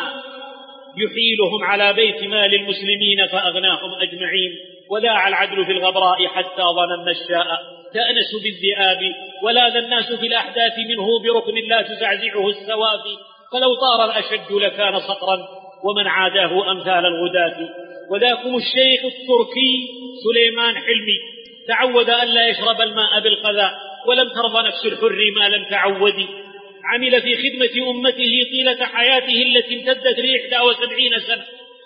يحيلهم على بيت مال المسلمين فأغناهم أجمعين. وذاع العدل في الغبراء حتى ظننا الشاء تأنس بالذئاب، ولاذ الناس في الأحداث منه بركن لا تزعزعه السوافي، فلو طار الأشج لكان صقرا ومن عاداه أمثال الغداة. وذاكم الشيخ التركي سليمان حلمي تعود أن لا يشرب الماء بالقذى، ولم ترضى نفس الحر ما لم تعودي. عمل في خدمة أمته طيلة حياته التي امتدت لإحدى وسبعين سنة،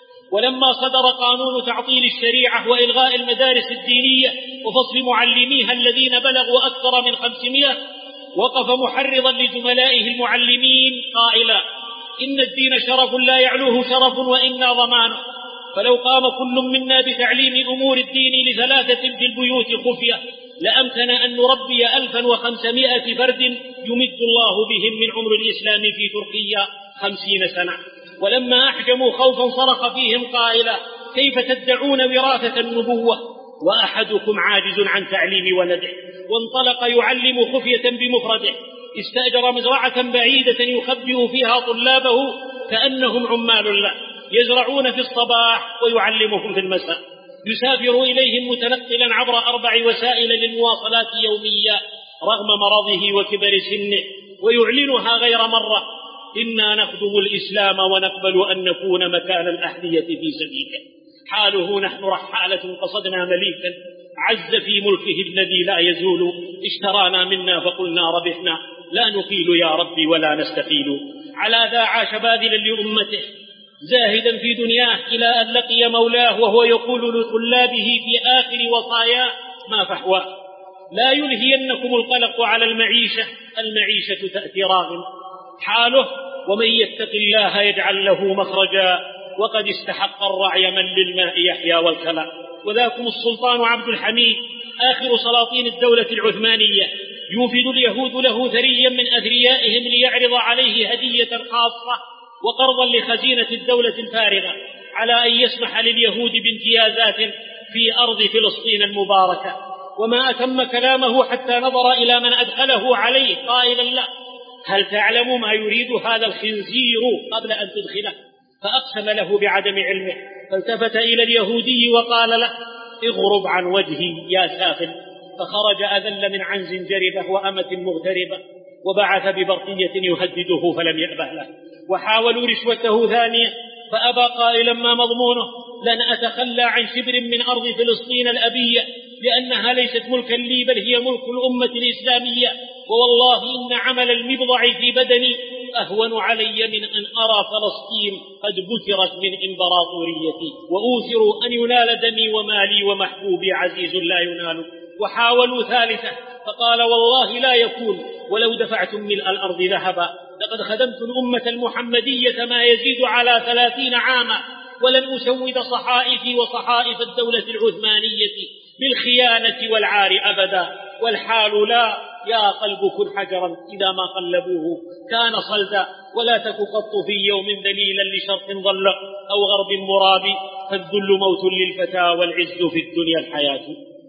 ولما صدر قانون تعطيل الشريعة وإلغاء المدارس الدينية وفصل معلميها الذين بلغوا أكثر من خمسمائة، وقف محرضا لزملائه المعلمين قائلا: إن الدين شرف لا يعلوه شرف وإنا ضمانه، فلو قام كل منا بتعليم أمور الدين لثلاثة في البيوت خفية لأمكن أن نربي ألفا وخمسمائة فرد يمد الله بهم من عمر الإسلام في تركيا خمسين سنة. ولما أحجموا خوفا صرخ فيهم قائلا: كيف تدعون وراثة النبوة وأحدكم عاجز عن تعليم ولده؟ وانطلق يعلم خفية بمفرده، استأجر مزرعة بعيدة يخبئ فيها طلابه كأنهم عمال له، يزرعون في الصباح ويعلمهم في المساء، يسافر إليهم متنقلا عبر أربع وسائل للمواصلات يوميا رغم مرضه وكبر سنه، ويعلنها غير مرة: إنا نخدم الإسلام ونقبل أن نكون مكان الأحذية في سبيله. حاله نحن رحالة قصدنا مليكا عز في ملكه الذي لا يزول، اشترانا منا فقلنا ربحنا، لا نقيل يا ربي ولا نستقيل. على ذا عاش باذلا لأمته زاهدا في دنياه إلى أن لقي مولاه، وهو يقول لطلابه في آخر وصاياه: ما فحواه، لا يلهينكم القلق على المعيشة، المعيشة تأتي راغم. حاله: ومن يتق الله يجعل له مخرجا، وقد استحق الرعي من للماء يحيا والكلى. وذاكم السلطان عبد الحميد آخر سلاطين الدولة العثمانية، يوفد اليهود له ثريا من أثريائهم ليعرض عليه هدية خاصة وقرضا لخزينة الدولة الفارغة على أن يسمح لليهود بامتيازات في أرض فلسطين المباركة. وما أتم كلامه حتى نظر إلى من أدخله عليه قائلا له: هل تعلم ما يريد هذا الخنزير قبل أن تدخله؟ فأقسم له بعدم علمه، فالتفت إلى اليهودي وقال له: اغرب عن وجهي يا سافل. فخرج أذل من عنز جربة وأمة مغتربة، وبعث ببرقية يهدده فلم يأبه له. وحاولوا رشوته ثانية فأبى قائلا: ما مضمونه؟ لن أتخلى عن شبر من أرض فلسطين الأبية، لأنها ليست ملكا لي بل هي ملك الأمة الإسلامية، ووالله إن عمل المبضع في بدني أهون علي من أن أرى فلسطين قد بترت من إمبراطوريتي، وأوثر أن ينال دمي ومالي ومحبوبي عزيز لا ينال. وحاولوا ثالثة فقال: والله لا يكون، ولو دفعتم ملء الأرض ذهبا لقد خدمت الأمة المحمدية ما يزيد على ثلاثين عاما، ولن أسود صحائفي وصحائف الدولة العثمانية بالخيانة والعار أبدا. والحال لا، يا قلب كن حجرا إذا ما قلبوه كان صلدا، ولا تك قط في يوم ذليلا لشرق ضل أو غرب مرابي، فالذل موت للفتى والعز في الدنيا الحياة.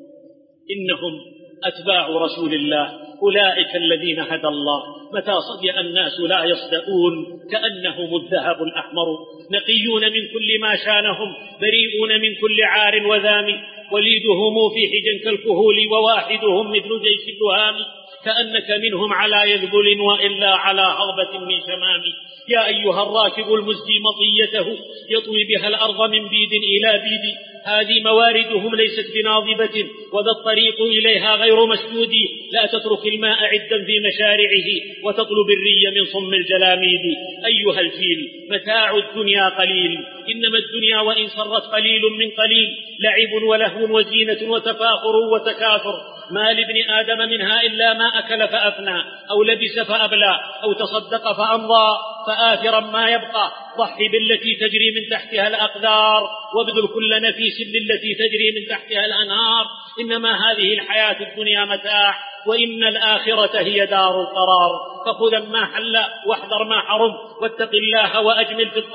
إنهم أتباع رسول الله، أولئك الذين هدى الله، متى صدئ الناس لا يصدؤون كأنهم الذهب الأحمر، نقيون من كل ما شانهم، بريئون من كل عار وذام، وليدهم في حجن كالكهول، وواحدهم مثل جيش الدهام، كأنك منهم على يذبل وإلا على هربة من شمام. يا أيها الراكب المزجي مطيته يطوي بها الأرض من بيد إلى بيد، هذه مواردهم ليست بناضبة، وذا الطريق إليها غير مسدود. لا تترك الماء عدا في مشارعه، وتطلب الري من صم الجلاميد. أيها الجيل، متاع الدنيا قليل، إنما الدنيا وإن سرت قليل من قليل، لعب ولهو وزينة وتفاخر وتكاثر، ما لابن آدم منها إلا ما أكل فأفنى، أو لبس فأبلى، أو تصدق فأمضى، فآثرا ما يبقى. ضح بالتي تجري من تحتها الأقدار، وابذل كل نفيس للتي تجري من تحتها الأنهار. إنما هذه الحياة الدنيا متاع، وإن الآخرة هي دار القرار. فخذ ما حل واحذر ما حرم، واتق الله وأجمل في الطلب،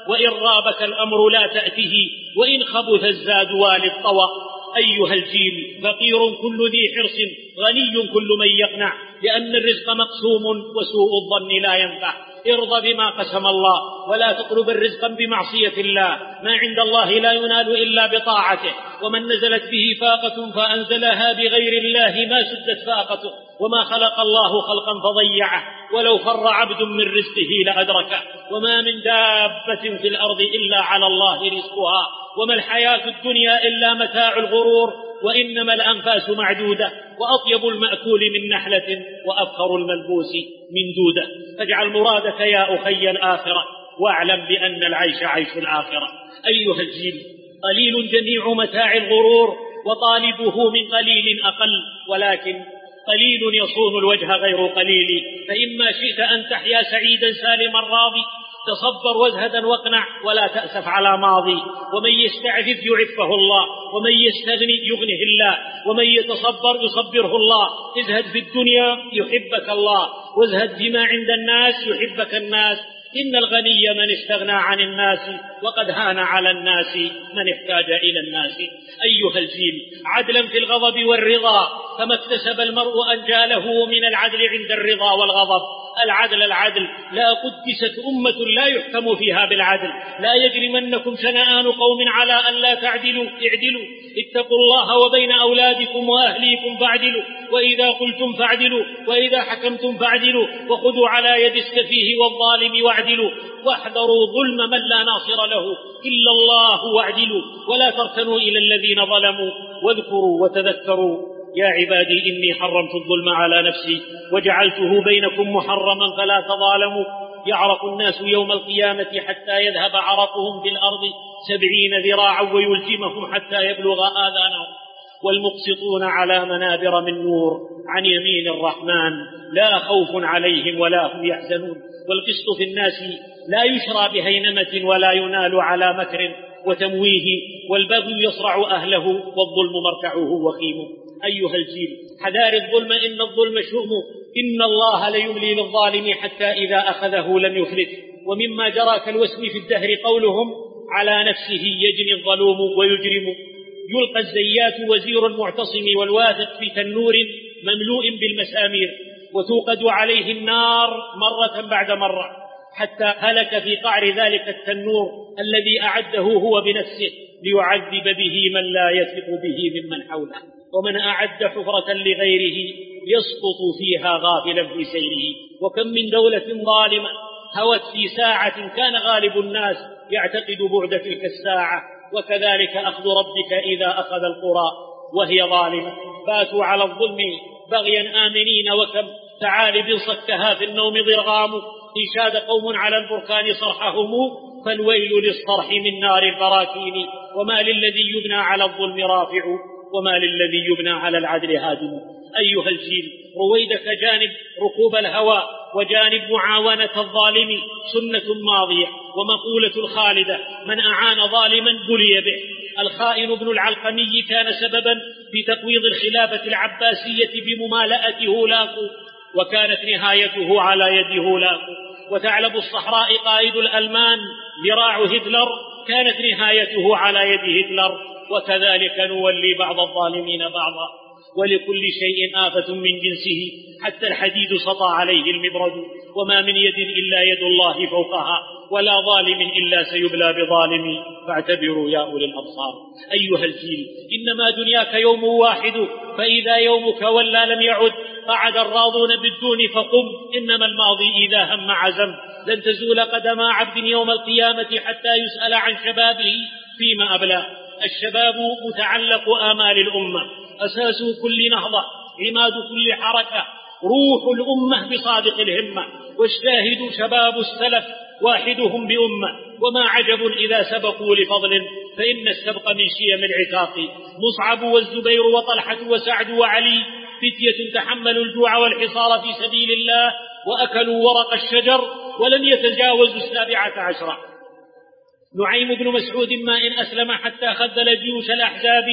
وإن رابك الأمر لا تأته، وإن خبث الزاد والي الطوى. أيها الجيل، فقير كل ذي حرص، غني كل من يقنع، لأن الرزق مقسوم وسوء الظن لا ينفع. ارضى بما قسم الله، ولا تطلب الرزق بمعصية الله. ما عند الله لا ينال إلا بطاعته، ومن نزلت به فاقة فأنزلها بغير الله ما سدت فاقته. وما خلق الله خلقا فضيعه، ولو فر عبد من رزقه لأدركه. وما من دابة في الأرض إلا على الله رزقها، وما الحياة الدنيا إلا متاع الغرور، وإنما الأنفاس معدودة، وأطيب المأكول من نحلة، وأفخر الملبوس من دودة. فاجعل مرادك يا أخي الآخرة، واعلم بأن العيش عيش الآخرة. أيها الجيل، قليل جميع متاع الغرور، وطالبه من قليل أقل، ولكن قليل يصون الوجه غير قليل. فإما شئت أن تحيا سعيدا سالما راضي، تصبر وازهدا واقنع، ولا تأسف على ماضي. ومن يستعفف يعفه الله، ومن يستغني يغنه الله، ومن يتصبر يصبره الله. ازهد في الدنيا يحبك الله، وازهد فيما عند الناس يحبك الناس. إن الغني من استغنى عن الناس، وقد هان على الناس من احتاج إلى الناس. أيها الجيل، عدلا في الغضب والرضا، فما اكتسب المرء أنجاله من العدل عند الرضا والغضب. العدل العدل، لا قدست أمة لا يحكم فيها بالعدل. لا يجرمنكم شنآن قوم على أن لا تعدلوا، اعدلوا. اتقوا الله وبين أولادكم وأهليكم فاعدلوا، وإذا قلتم فاعدلوا، وإذا حكمتم فاعدلوا، وخذوا على يد السفيه والظالم واعدلوا، واحذروا ظلم من لا ناصر له إلا الله واعدلوا، ولا تركنوا إلى الذين ظلموا، واذكروا وتذكروا. يا عبادي إني حرمت الظلم على نفسي، وجعلته بينكم محرما فلا تظالموا. يعرق الناس يوم القيامة حتى يذهب عرقهم في الأرض سبعين ذراعا، ويلجمهم حتى يبلغ آذانهم. والمقسطون على منابر من نور عن يمين الرحمن، لا خوف عليهم ولا هم يحزنون. والقسط في الناس لا يشرى بهينمة، ولا ينال على مكر وتمويه. والبغي يصرع أهله، والظلم مرتعه وخيمه. أيها الجيل، حذار الظلم، إن الظلم شؤمه. إن الله ليملي للظالم حتى إذا أخذه لم يفلت. ومما جرى كالوسم في الدهر قولهم على نفسه يجني الظلوم ويجرم. يلقى الزيات وزير المعتصم والواثق في تنور مملوء بالمسامير، وتوقد عليه النار مرة بعد مرة، حتى هلك في قعر ذلك التنور الذي أعده هو بنفسه، ليعذب به من لا يثق به ممن حوله. ومن أعد حفرة لغيره يسقط فيها غافلا في سيره. وكم من دولة ظالمة هوت في ساعة كان غالب الناس يعتقد بعد تلك الساعة. وكذلك أخذ ربك إذا أخذ القرى وهي ظالمة. باتوا على الظلم بغيا آمنين، وكم ثعالب صكها في النوم ضرغام. إن شاد قوم على البركان صرحهم، فالويل للصرح من نار البراكين. وما للذي يبنى على الظلم رافع، وما للذي يبنى على العدل هادم. أيها الجيل، رويدك جانب ركوب الهوى، وجانب معاونة الظالم سنة ماضية ومقولة الخالدة. من أعان ظالما بلي به. الخائن ابن العلقمي كان سببا في تقويض الخلافة العباسية بممالأة هولاكو، وكانت نهايته على يد هولاكو. وثعلب الصحراء قائد الألمان ذراع هتلر، كانت نهايته على يد هتلر. وكذلك نولي بعض الظالمين بعضا. ولكل شيء آفة من جنسه، حتى الحديد سطى عليه المبرد. وما من يد إلا يد الله فوقها، ولا ظالم إلا سيبلى بظالم. فاعتبروا يا أولي الأبصار. أيها الجيل، إنما دنياك يوم واحد، فإذا يومك ولى لم يعد. قعد الراضون بالدون فقم، إنما الماضي إذا هم عزم. لن تزول قدم عبد يوم القيامة حتى يسأل عن شبابه فيما أبلى. الشباب متعلق آمال الأمة، أساس كل نهضة، عماد كل حركة، روح الأمة بصادق الهمة. والشاهد شباب السلف واحدهم بأمة. وما عجب إذا سبقوا لفضل، فإن السبق من شيم العتاق. مصعب والزبير وطلحة وسعد وعلي، فتية تحملوا الجوع والحصار في سبيل الله، وأكلوا ورق الشجر ولم يتجاوزوا السابعة عشرة. نعيم بن مسعود ما إن أسلم حتى خذل جيوش الأحزاب،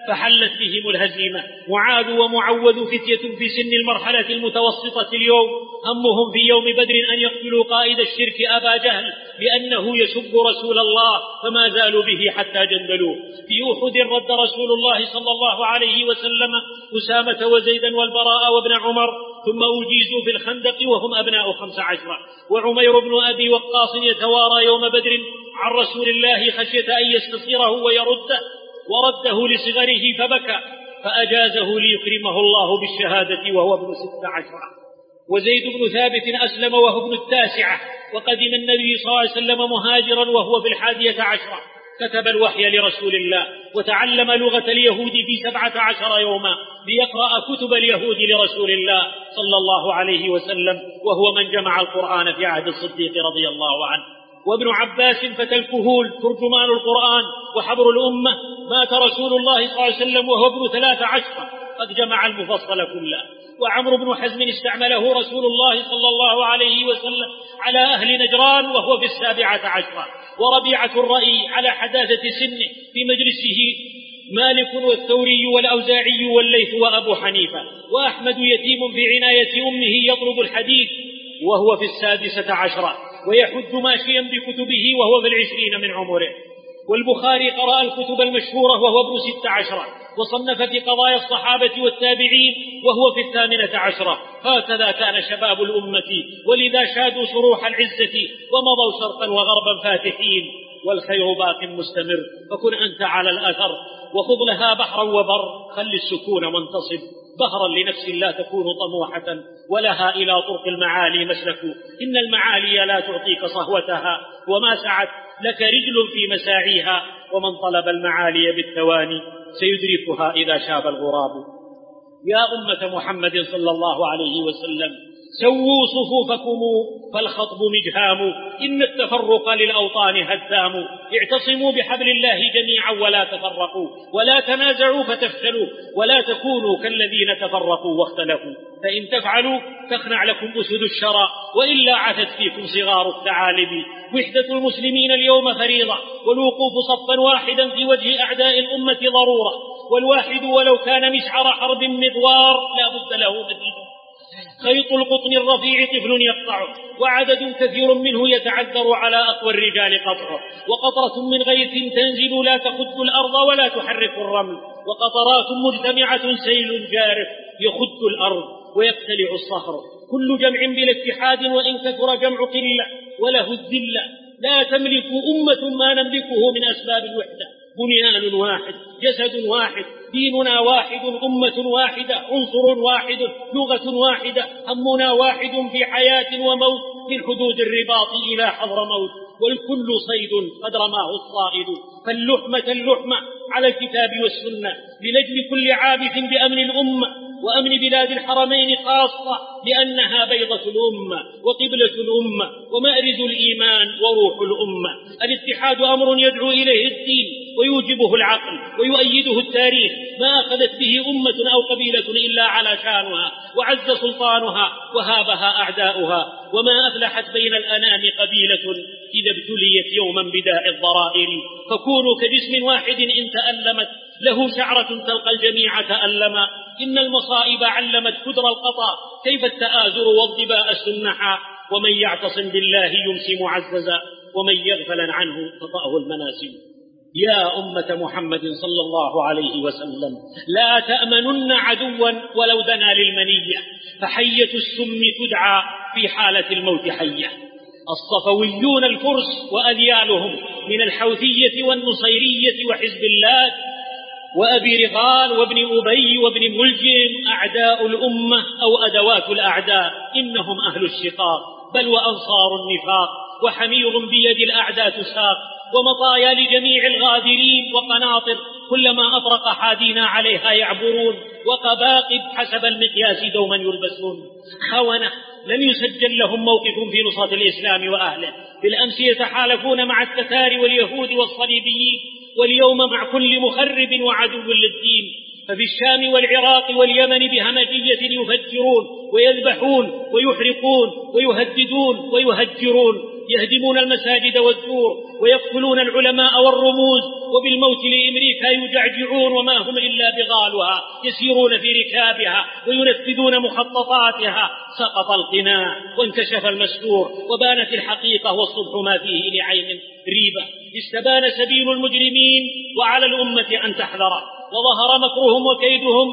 فحلت بهم الهزيمة. معاذ ومعوذ فتية في سن المرحلة المتوسطة اليوم همهم في يوم بدر أن يقتلوا قائد الشرك أبا جهل لأنه يسب رسول الله، فما زالوا به حتى جندلوه. في أحد رد رسول الله صلى الله عليه وسلم أسامة وزيدا والبراء وابن عمر، ثم أجيزوا في الخندق وهم أبناء خمس عشرة. وعمير بن أبي وقاص يتوارى يوم بدر عن رسول الله خشية أن يستصيره ويرده، ورده لصغره فبكى فأجازه ليكرمه الله بالشهادة وهو ابن ست عشرة. وزيد بن ثابت أسلم وهو ابن التاسعة، وقدم النبي صلى الله عليه وسلم مهاجرا وهو في الحادية عشرة. كتب الوحي لرسول الله وتعلم لغة اليهود في سبعة عشر يوما ليقرأ كتب اليهود لرسول الله صلى الله عليه وسلم، وهو من جمع القرآن في عهد الصديق رضي الله عنه. وابن عباس فتى الكهول ترجمان القرآن وحبر الأمة مات رسول الله صلى الله عليه وسلم وهو ابن ثلاث عشر قد جمع المفصل كله. وعمرو بن حزم استعمله رسول الله صلى الله عليه وسلم على أهل نجران وهو في السابعة عشرة. وربيعة الرأي على حداثة سنه في مجلسه مالك والثوري والأوزاعي والليث وأبو حنيفة. وأحمد يتيم في عناية أمه يطلب الحديث وهو في السادسة عشرة ويحج ماشيا بكتبه وهو في العشرين من عمره. والبخاري قرأ الكتب المشهورة وهو ابن ست عشرة، وصنف في قضايا الصحابة والتابعين وهو في الثامنة عشرة. هكذا كان شباب الأمة، ولذا شادوا صروح العزة ومضوا شرقا وغربا فاتحين، والخير باق مستمر. فكن أنت على الأثر وخذ لها بحرا وبر، خل السكون وانتصب ظهرا لنفس لا تكون طموحة ولها إلى طرق المعالي مسلك. إن المعالي لا تعطيك صهوتها وما سعت لك رجل في مساعيها، ومن طلب المعالي بالثواني سيدركها إذا شاب الغراب. يا أمة محمد صلى الله عليه وسلم سووا صفوفكم فالخطب مجهام، إن التفرق للأوطان هدام. اعتصموا بحبل الله جميعا ولا تفرقوا، ولا تنازعوا فتفشلوا، ولا تكونوا كالذين تفرقوا واختلفوا. فإن تفعلوا تخنع لكم أسد الشرى، وإلا عثت فيكم صغار الثعالب. وحدة المسلمين اليوم فريضة، والوقوف صفا واحدا في وجه أعداء الأمة ضرورة، والواحد ولو كان مسعر حرب مضوار لا بد له بديل. خيط القطن الرفيع طفل يقطعه، وعدد كثير منه يتعذر على أقوى الرجال قطعه. وقطرة من غيث تنزل لا تخد الأرض ولا تحرك الرمل، وقطرات مجتمعة سيل جارف يخد الأرض ويقتلع الصخر. كل جمع بلا اتحاد وإن كثر جمع قلة وله الذلة. لا تملك أمة ما نملكه من أسباب الوحدة. بنيان واحد، جسد واحد، ديننا واحد، أمة واحدة، عنصر واحد، لغة واحدة، همنا واحد في حياة وموت، من حدود الرباط إلى حضر موت. والكل صيد قد رماه الصائد، فاللحمة اللحمة على الكتاب والسنة، لنجل كل عابث بأمن الأمة وأمن بلاد الحرمين خاصة، لأنها بيضة الأمة وقبلة الأمة ومأرز الإيمان وروح الأمة. الاتحاد أمر يدعو إليه الدين ويوجبه العقل ويؤيده التاريخ، ما أخذت به أمة أو قبيلة إلا على شانها وعز سلطانها وهابها أعداؤها. وما أفلحت بين الأنام قبيلة إذا ابتليت يوما بداء الضرائر. فكونوا كجسم واحد إن تألمت له شعرة تلقى الجميع تألما. إن المصائب علمت كدر القطا، كيف التآزر والضباء السنحا. ومن يعتصم بالله يمسي معززا، ومن يغفل عنه تطأه المناسم. يا أمة محمد صلى الله عليه وسلم لا تأمنن عدوا ولو دنا للمنية، فحية السم تدعى في حالة الموت حية. الصفويون الفرس وأذيالهم من الحوثية والنصيرية وحزب الله وأبي رغال وابن أبي وابن ملجم أعداء الأمة أو أدوات الأعداء. إنهم أهل الشقاق بل وأنصار النفاق، وحمير بيد الأعداء تساق، ومطايا لجميع الغادرين، وقناطر كلما أطرق حادينا عليها يعبرون، وقباقب حسب المقياس دوما يلبسون. خونة لم يسجل لهم موقف في نصرة الإسلام وأهله. بالأمس يتحالفون مع التتار واليهود والصليبيين، واليوم مع كل مخرب وعدو للدين. ففي الشام والعراق واليمن بهمجية يفجرون ويذبحون ويحرقون ويهددون ويهجرون. يهدمون المساجد والدور ويقتلون العلماء والرموز، وبالموت لأمريكا يجعجعون وما هم إلا بغالها يسيرون في ركابها وينفذون مخططاتها. سقط القناع وانكشف المستور وبانت الحقيقة والصبح ما فيه لعين ريبة. استبان سبيل المجرمين وعلى الأمة أن تحذر، وظهر مكرهم وكيدهم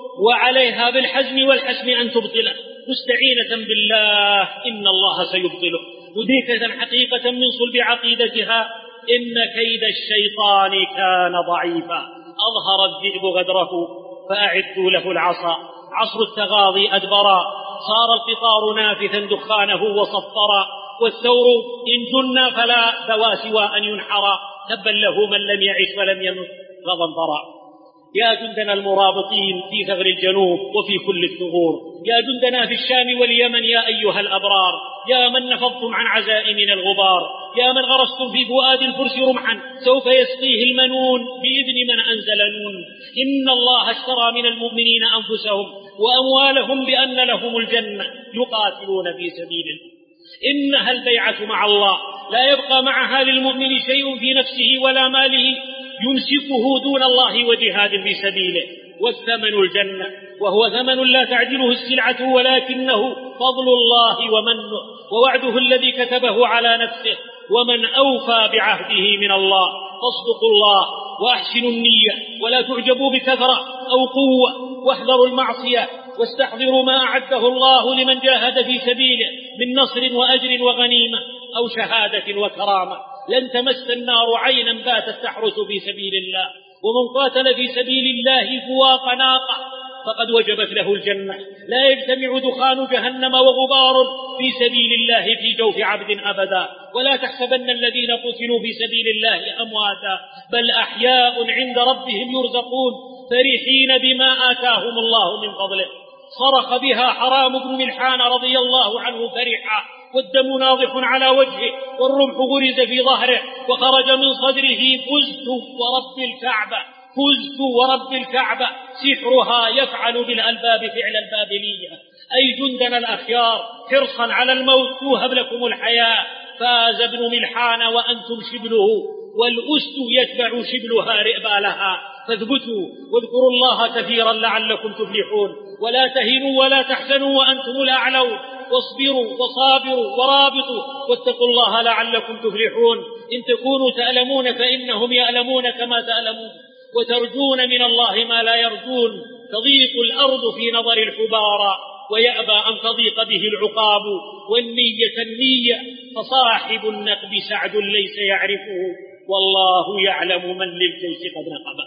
وعليها بالحزم والحسم أن تبطله، مستعينة بالله إن الله سيبطله، مدركة حقيقة من صلب عقيدتها إن كيد الشيطان كان ضعيفا. أظهر الذئب غدره فأعدوا له العصا، عصر التغاضي أدبرا، صار القطار نافثا دخانه وصفرا، والثور إن جن فلا ذوى سوى أن ينحرا، تبا له من لم يعش ولم يمت غضنفرا. يا جندنا المرابطين في ثغر الجنوب وفي كل الثغور، يا جندنا في الشام واليمن يا أيها الأبرار، يا من نفضتم عن عزائمنا الغبار، يا من غرستم في فؤاد الفرس رمحا سوف يسقيه المنون بإذن من أنزل نون. إن الله اشترى من المؤمنين أنفسهم وأموالهم بأن لهم الجنة يقاتلون في سبيله. إنها البيعة مع الله، لا يبقى معها للمؤمن شيء في نفسه ولا ماله يمسكه دون الله وجهاد في سبيله، والثمن الجنة، وهو ثمن لا تعدله السلعة ولكنه فضل الله ومنه ووعده الذي كتبه على نفسه. ومن أوفى بعهده من الله فاصدقوا الله وأحسنوا النية ولا تعجبوا بكثرة أو قوة، واحذروا المعصية واستحضروا ما أعده الله لمن جاهد في سبيله من نصر وأجر وغنيمة أو شهادة وكرامة. لن تمس النار عينا باتت تحرس في سبيل الله، ومن قاتل في سبيل الله فواق ناقة فقد وجبت له الجنة. لا يجتمع دخان جهنم وغبار في سبيل الله في جوف عبد أبدا. ولا تحسبن الذين قتلوا في سبيل الله أمواتا بل أحياء عند ربهم يرزقون فرحين بما آتاهم الله من فضله. صرخ بها حرام بن ملحان رضي الله عنه فرحا، والدم ناضح على وجهه والرمح غرز في ظهره، وخرج من صدره فزت ورب الكعبة، فزت ورب الكعبة سحرها يفعل بالألباب فعل البابلية. أي جندنا الأخيار حرصا على الموت توهب لكم الحياة. فاز ابن ملحان وأنتم شبله، والأسد يتبع شبلها رئبالها. فاثبتوا واذكروا الله كثيرا لعلكم تفلحون، ولا تهنوا ولا تحزنوا وأنتم الأعلون، واصبروا وصابروا ورابطوا واتقوا الله لعلكم تفلحون. إن تكونوا تألمون فإنهم يألمون كما تألمون، وترجون من الله ما لا يرجون. تضيق الأرض في نظر الحبارى ويأبى أن تضيق به العقاب، والنية النية فصاحب النقب سعد ليس يعرفه، والله يعلم من للجيش قد نقب.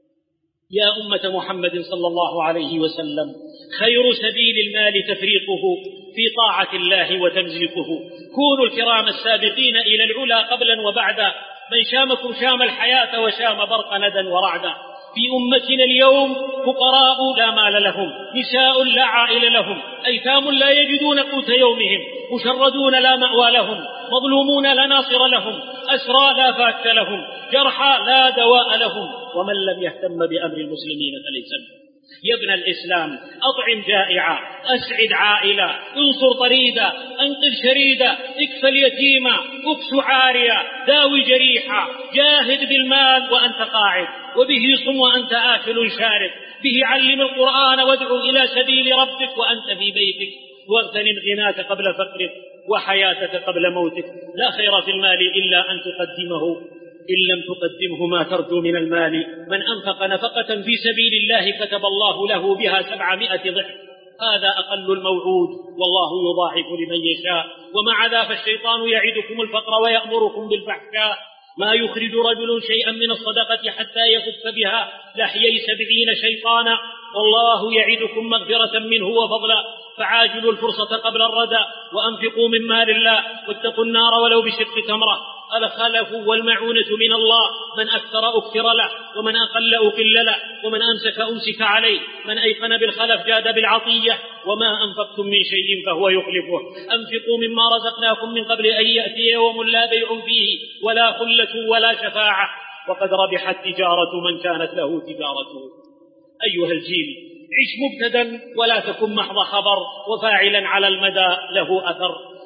يا أمة محمد صلى الله عليه وسلم، خير سبيل المال تفريقه في طاعة الله وتمزيقه. كونوا الكرام السابقين إلى العلا قبلا وبعدا، من شامكم شام الحياة وشام برق ندى ورعدا. في أمتنا اليوم فقراء لا مال لهم، نساء لا عائل لهم، أيتام لا يجدون قوت يومهم، مشردون لا مأوى لهم، مظلومون لا ناصر لهم، أسرى لا فاك لهم، جرحى لا دواء لهم، ومن لم يهتم بأمر المسلمين فليس منهم. يا ابن الإسلام، أطعم جائعا، أسعد عائلا، انصر طريدا، أنقذ شريدا، اكفى اليتيما، اكس عاريا، داوي جريحا، جاهد بالمال وأنت قاعد، وبه صم وأنت آكل شارب، به علم القرآن وادعو إلى سبيل ربك وأنت في بيتك، واغتنم غناك قبل فقرك وحياتك قبل موتك. لا خير في المال إلا أن تقدمه، إن لم تقدمه ما ترجو من المال. من أنفق نفقة في سبيل الله كتب الله له بها سبعمائة ضعف، هذا أقل الموعود، والله يضاعف لمن يشاء. ومع ذا فالشيطان يعدكم الفقر ويأمركم بالفحشاء. ما يخرج رجل شيئا من الصدقة حتى يكف بها لحيي سبعين شيطانا، والله يعدكم مغفرة منه وفضلا. فعاجلوا الفرصة قبل الردى، وأنفقوا من مال الله، واتقوا النار ولو بشق تمرة. الخلف والمعونة من الله، من أكثر أكثر له، ومن أقل أقل له، ومن أمسك أمسك عليه. من أيقن بالخلف جاد بالعطية، وما أنفقتم من شيء فهو يخلفه. أنفقوا مما رزقناكم من قبل أن يأتي يوم لا بيع فيه ولا خلة ولا شفاعة، وقد ربحت تجارة من كانت له تجارته. أيها الجيل، عش مبتدا ولا تكن محض خبر، وفاعلا على المدى له أثر.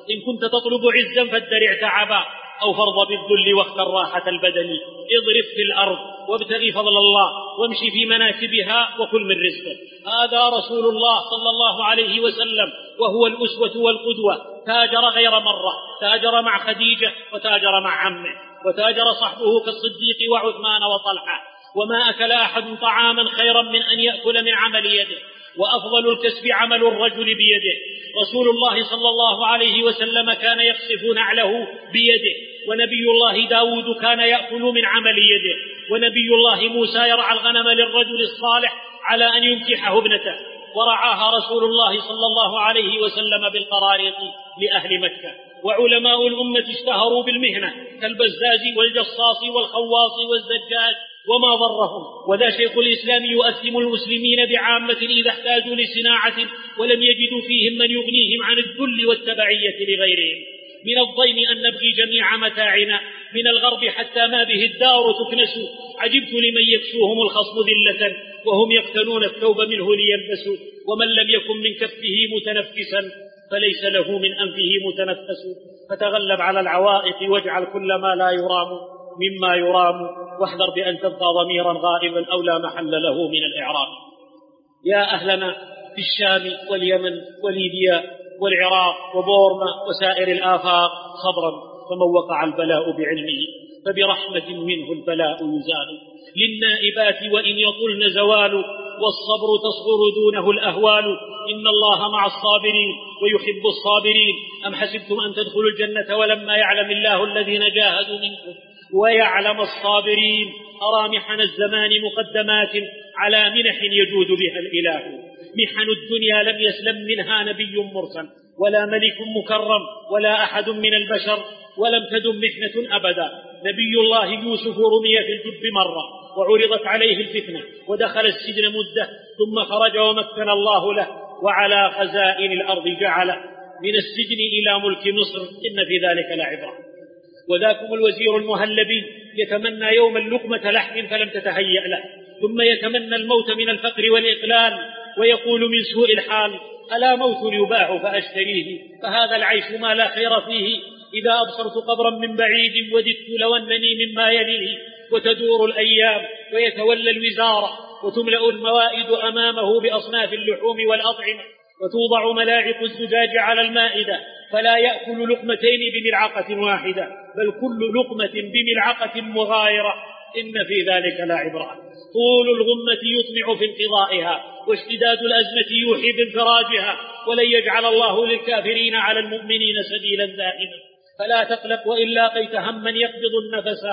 إن كنت تطلب عزا فادرع تعبا، أو فرض بالذل واختر راحة البدن. اضرب في الأرض وابتغي فضل الله وامشي في مناكبها وكل من رزقه. هذا رسول الله صلى الله عليه وسلم، وهو الأسوة والقدوة. تاجر غير مرة، تاجر مع خديجة وتاجر مع عمه، وتاجر صحبه كالصديق وعثمان وطلحة. وما أكل أحد طعاما خيرا من أن يأكل من عمل يده، وأفضل الكسب عمل الرجل بيده. رسول الله صلى الله عليه وسلم كان يقصف نعله بيده، ونبي الله داود كان يأكل من عمل يده، ونبي الله موسى يرعى الغنم للرجل الصالح على أن ينكحه ابنته، ورعاها رسول الله صلى الله عليه وسلم بالقراريط لأهل مكة. وعلماء الأمة اشتهروا بالمهنة كالبزاز والجصاص والخواص والزجاج وما ضرهم. وذا شيخ الإسلام يؤثم المسلمين بعامة إذا احتاجوا لصناعة ولم يجدوا فيهم من يغنيهم عن الذل والتبعية لغيرهم. من الضيم أن نبغي جميع متاعنا من الغرب حتى ما به الدار تكنس. عجبت لمن يكسوهم الخصم ذلة وهم يقتنون الثوب منه ليلبسوا. ومن لم يكن من كفه متنفسا فليس له من أنفه متنفس. فتغلب على العوائق واجعل كل ما لا يرام مما يرام، واحذر بأن تبقى ضميرا غائبا أو لا محل له من الإعراب. يا أهلنا في الشام واليمن وليبيا والعراق وبورما وسائر الآفاق صبرا، فمن وقع البلاء بعلمه فبرحمة منه البلاء يزال. للنائبات وإن يطلن زوال، والصبر تصغر دونه الأهوال. إن الله مع الصابرين ويحب الصابرين. أم حسبتم أن تدخلوا الجنة ولما يعلم الله الذين جاهدوا منكم ويعلم الصابرين. أرى محن الزمان مقدمات على منح يجود بها الإله. محن الدنيا لم يسلم منها نبي مرسل ولا ملك مكرم ولا أحد من البشر، ولم تدم محنة أبدا. نبي الله يوسف رمي في الجب مرة وعرضت عليه الفتنة ودخل السجن مدة، ثم خرج ومكن الله له وعلى خزائن الأرض جعله. من السجن إلى ملك مصر إن في ذلك لعبرة. وذاكم الوزير المهلبي يتمنى يوم اللقمة لحم فلم تتهيأ له، ثم يتمنى الموت من الفقر والإقلال، ويقول من سوء الحال ألا موت يباع فأشتريه، فهذا العيش ما لا خير فيه. إذا أبصرت قبرا من بعيد وددت لو أنني مما يليه. وتدور الأيام ويتولى الوزارة وتملأ الموائد أمامه بأصناف اللحوم والأطعمة، وتوضع ملاعق الزجاج على المائدة، فلا يأكل لقمتين بملعقة واحدة، بل كل لقمة بملعقة مغايرة. إن في ذلك لعبرة. طول الغمة يطمع في انقضائها، واشتداد الأزمة يوحي بانفراجها، ولن يجعل الله للكافرين على المؤمنين سبيلا دائما. فلا تقلق وإن لاقيت هما يقبض النفس،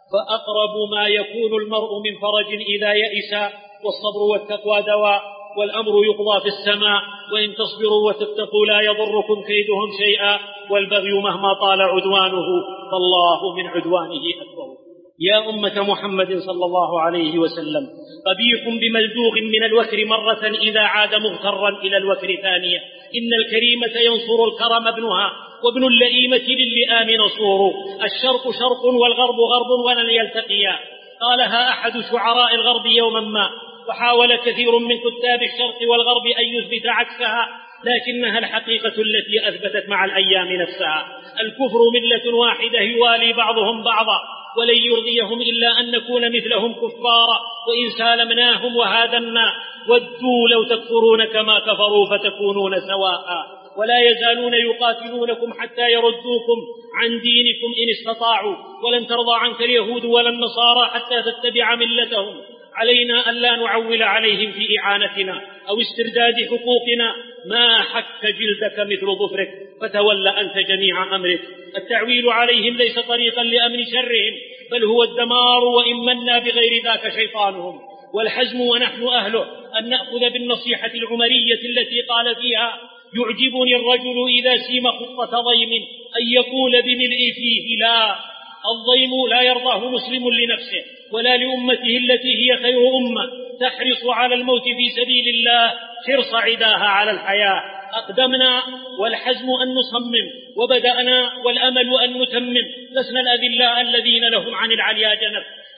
فأقرب ما يكون المرء من فرج إذا يئس. والصبر والتقوى دواء، والأمر يقضى في السماء. وإن تصبروا وتتقوا لا يضركم كيدهم شيئا. والبغي مهما طال عدوانه فالله من عدوانه أكبر. يا أمة محمد صلى الله عليه وسلم، قبيح بملدوغ من الوكر مرة إذا عاد مغترا إلى الوكر ثانية. إن الكريمة ينصر الكرم ابنها، وابن اللئيمة للئام نصور. الشرق شرق والغرب غرب ولن يلتقيا، قالها أحد شعراء الغرب يوما ما. وحاول كثير من كتاب الشرق والغرب أن يثبت عكسها، لكنها الحقيقة التي أثبتت مع الأيام نفسها. الكفر ملة واحدة يوالي بعضهم بعضا، ولن يرضيهم إلا أن نكون مثلهم كفارا. وإن سالمناهم وهادنا ودوا لو تكفرون كما كفروا فتكونون سواء. ولا يزالون يقاتلونكم حتى يردوكم عن دينكم إن استطاعوا. ولن ترضى عنك اليهود ولا النصارى حتى تتبع ملتهم. علينا أن لا نعول عليهم في إعانتنا أو استرداد حقوقنا. ما حك جلدك مثل ظفرك فتولى أنت جميع أمرك. التعويل عليهم ليس طريقا لأمن شرهم، بل هو الدمار، وإن منا بغير ذاك شيطانهم. والحزم ونحن أهله أن نأخذ بالنصيحة العمرية التي قال فيها: يعجبني الرجل إذا سيم خطة ضيم أن يقول بملء فيه لا. الضيم لا يرضاه مسلم لنفسه ولا لأمته التي هي خير أمة، تحرص على الموت في سبيل الله حرص عداها على الحياة. أقدمنا والحزم أن نصمم، وبدأنا والأمل أن نتمم. لسنا الأذلاء الذين لهم عن العليا جنب،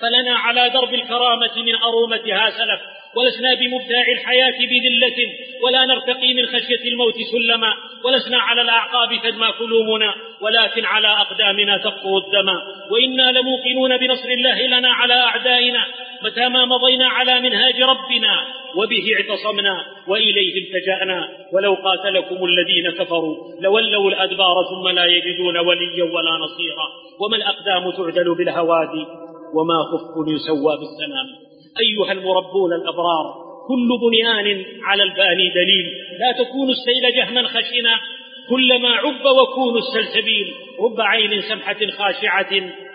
فلنا على درب الكرامة من أرومتها سلف، ولسنا بمبتاع الحياة بذلة، ولا نرتقي من خشية الموت سلما، ولسنا على الأعقاب تدمى كلومنا، ولكن على أقدامنا تقطر الدم. وإنا لموقنون بنصر الله لنا على أعدائنا متى ما مضينا على منهاج ربنا، وبه اعتصمنا وإليه التجأنا. ولو قاتلكم الذين كفروا لولوا الأدبار ثم لا يجدون وليا ولا نصيرا. وما الأقدام تعدل بالهوادي، وما خف يسوى بالسنام. أيها المربون الأبرار، كل بنيان على الباني دليل، لا تكونوا السيل جهما خشنا، كلما عب وكونوا السلسبيل. رب عين سمحة خاشعة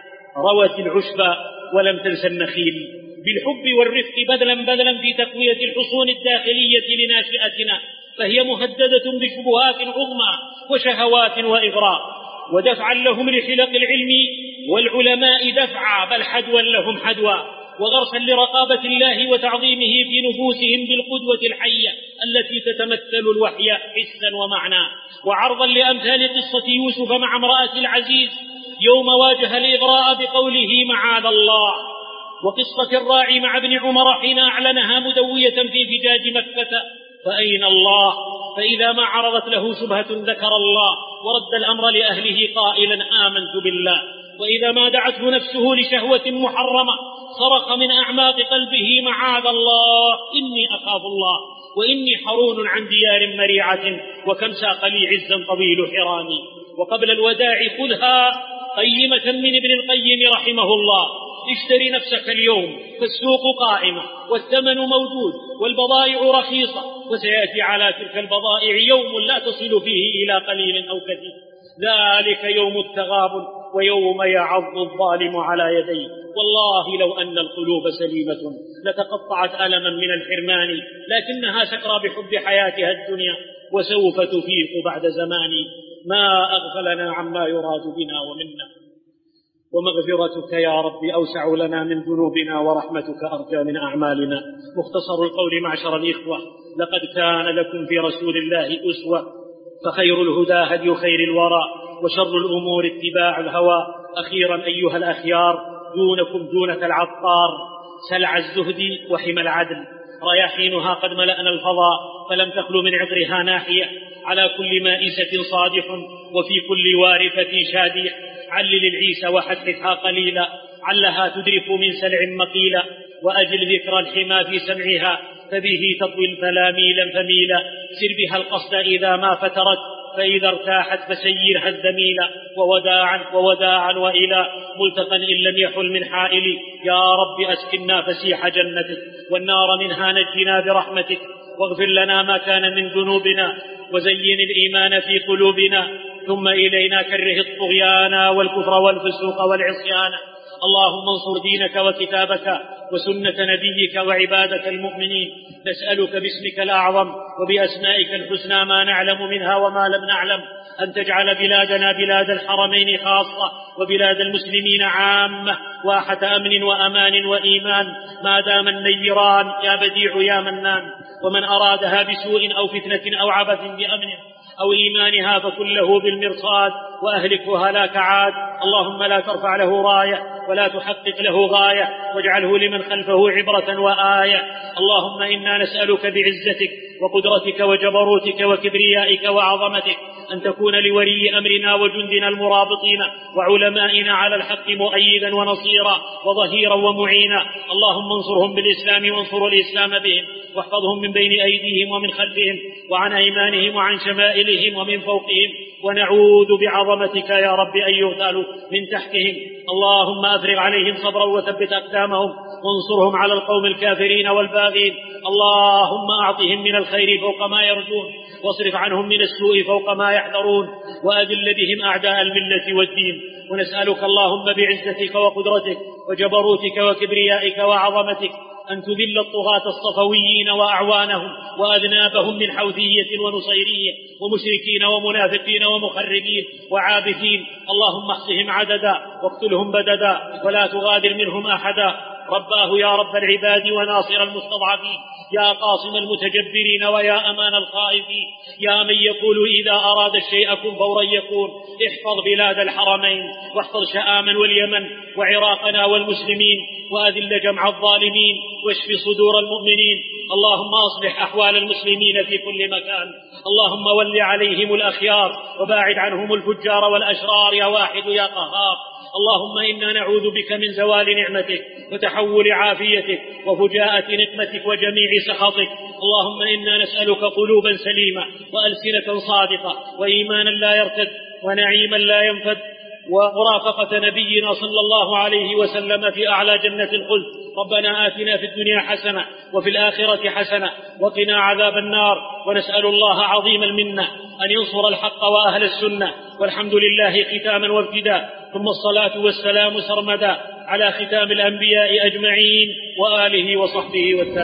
روت العشب ولم تنس النخيل. بالحب والرفق بذلا بذلا في تقوية الحصون الداخلية لناشئتنا، فهي مهددة بشبهات عظمى وشهوات وإغراء، ودفعا لهم لحلق العلم والعلماء دفعا، بل حدوا لهم حدوا، وغرسا لرقابة الله وتعظيمه في نفوسهم بالقدوة الحية التي تتمثل الوحي حسا ومعنى. وعرضا لأمثال قصة يوسف مع امرأة العزيز يوم واجه الإغراء بقوله معاذ الله، وقصة الراعي مع ابن عمر حين أعلنها مدوية في فجاج مكة فأين الله، فإذا ما عرضت له شبهة ذكر الله ورد الأمر لأهله قائلا آمنت بالله. وإذا ما دعته نفسه لشهوة محرمة صرخ من أعماق قلبه معاذ الله إني أخاف الله، وإني حرون عن ديار مريعة، وكم ساق لي عزا طويل حرامي. وقبل الوداع خذها قيمة من ابن القيم رحمه الله، اشتري نفسك اليوم فالسوق قائمة والثمن موجود والبضائع رخيصة، وسيأتي على تلك البضائع يوم لا تصل فيه إلى قليل أو كثير، ذلك يوم التغابن ويوم يعض الظالم على يديه. والله لو أن القلوب سليمة لتقطعت ألما من الحرمان، لكنها سكرى بحب حياتها الدنيا وسوف تفيق بعد زمان. ما أغفلنا عما يراد بنا ومنا، ومغفرتك يا رب أوسع لنا من ذنوبنا، ورحمتك أرجى من أعمالنا. مختصر القول معشر الإخوة، لقد كان لكم في رسول الله أسوة، فخير الهدى هدي خير الورى، وشر الأمور اتباع الهوى. أخيرا أيها الأخيار، دونكم دونة العطار، سلع الزهد وحمى العدل، رياحينها قد ملأنا الفضاء، فلم تخلو من عطرها ناحية، على كل مائسة صادح وفي كل وارفة شادية. علل العيس وحدثها قليلا، علها تدرك من سلع مقيلا، وأجل ذكر الحمى في سمعها، فبه تطوي الفلا ميلا فميلا. سر بها القصد إذا ما فترت، فإذا ارتاحت فسيرها الذميلا. ووداعا ووداعا وإلى ملتقى إن لم يحل من حائل. يا رب أسكننا فسيح جنتك، والنار منها نجنا برحمتك، واغفر لنا ما كان من ذنوبنا، وزين الإيمان في قلوبنا، ثم إلينا كره الطغيان والكفر والفسوق والعصيان. اللهم انصر دينك وكتابك وسنة نبيك وعبادك المؤمنين. نسألك باسمك الأعظم وبأسمائك الحسنى ما نعلم منها وما لم نعلم، أن تجعل بلادنا بلاد الحرمين خاصة، وبلاد المسلمين عامة، واحة أمن وأمان وإيمان ما دام النيران يا بديع يا منان. ومن أرادها بسوء أو فتنة أو عبث بأمن أو إيمانها فكن له بالمرصاد، وأهلكه هلاك عاد. اللهم لا ترفع له راية ولا تحقق له غاية، واجعله لمن خلفه عبرة وآية. اللهم إنا نسألك بعزتك وقدرتك وجبروتك وكبريائك وعظمتك أن تكون لولي أمرنا وجندنا المرابطين وعلمائنا على الحق مؤيدا ونصيرا وظهيرا ومعينا. اللهم انصرهم بالإسلام وانصر الإسلام بهم، واحفظهم من بين أيديهم ومن خلفهم وعن أيمانهم وعن شمائلهم ومن فوقهم، ونعوذ بعظمتك يا رب أن يغتالوا من تحتهم. اللهم أفرغ عليهم صبرا وثبت أقدامهم، وانصرهم على القوم الكافرين والباغين. اللهم أعطهم من الخير فوق ما يرجون، واصرف عنهم من السوء فوق ما يحذرون، وأذل بهم أعداء الملة والدين. ونسألك اللهم بعزتك وقدرتك وجبروتك وكبريائك وعظمتك أن تذل الطغاة الصفويين وأعوانهم وأذنابهم من حوثية ونصيرية ومشركين ومنافقين ومخربين وعابثين. اللهم احصهم عددا واقتلهم بددا، ولا تغادر منهم أحدا. رباه يا رب العباد وناصر المستضعفين، يا قاصم المتجبرين ويا أمان الخائفين، يا من يقول إذا أراد الشيء كن فورا يكون. احفظ بلاد الحرمين، واحفظ شآما واليمن وعراقنا والمسلمين، وأذل جمع الظالمين، واشف صدور المؤمنين. اللهم أصلح أحوال المسلمين في كل مكان، اللهم ول عليهم الأخيار وباعد عنهم الفجار والأشرار يا واحد يا قهار. اللهم إنا نعوذ بك من زوال نعمتك وتحول عافيتك وفجاءة نقمتك وجميع سخطك. اللهم إنا نسألك قلوبا سليمة وألسنة صادقة وإيمانا لا يرتد ونعيما لا ينفد ومرافقة نبينا صلى الله عليه وسلم في أعلى جنة الخلد. ربنا آتنا في الدنيا حسنة وفي الآخرة حسنة وقنا عذاب النار. ونسأل الله عظيم المنة أن ينصر الحق وأهل السنة، والحمد لله ختاما وابتداء، ثم الصلاة والسلام سرمدا على ختام الأنبياء أجمعين وآله وصحبه والتابعين.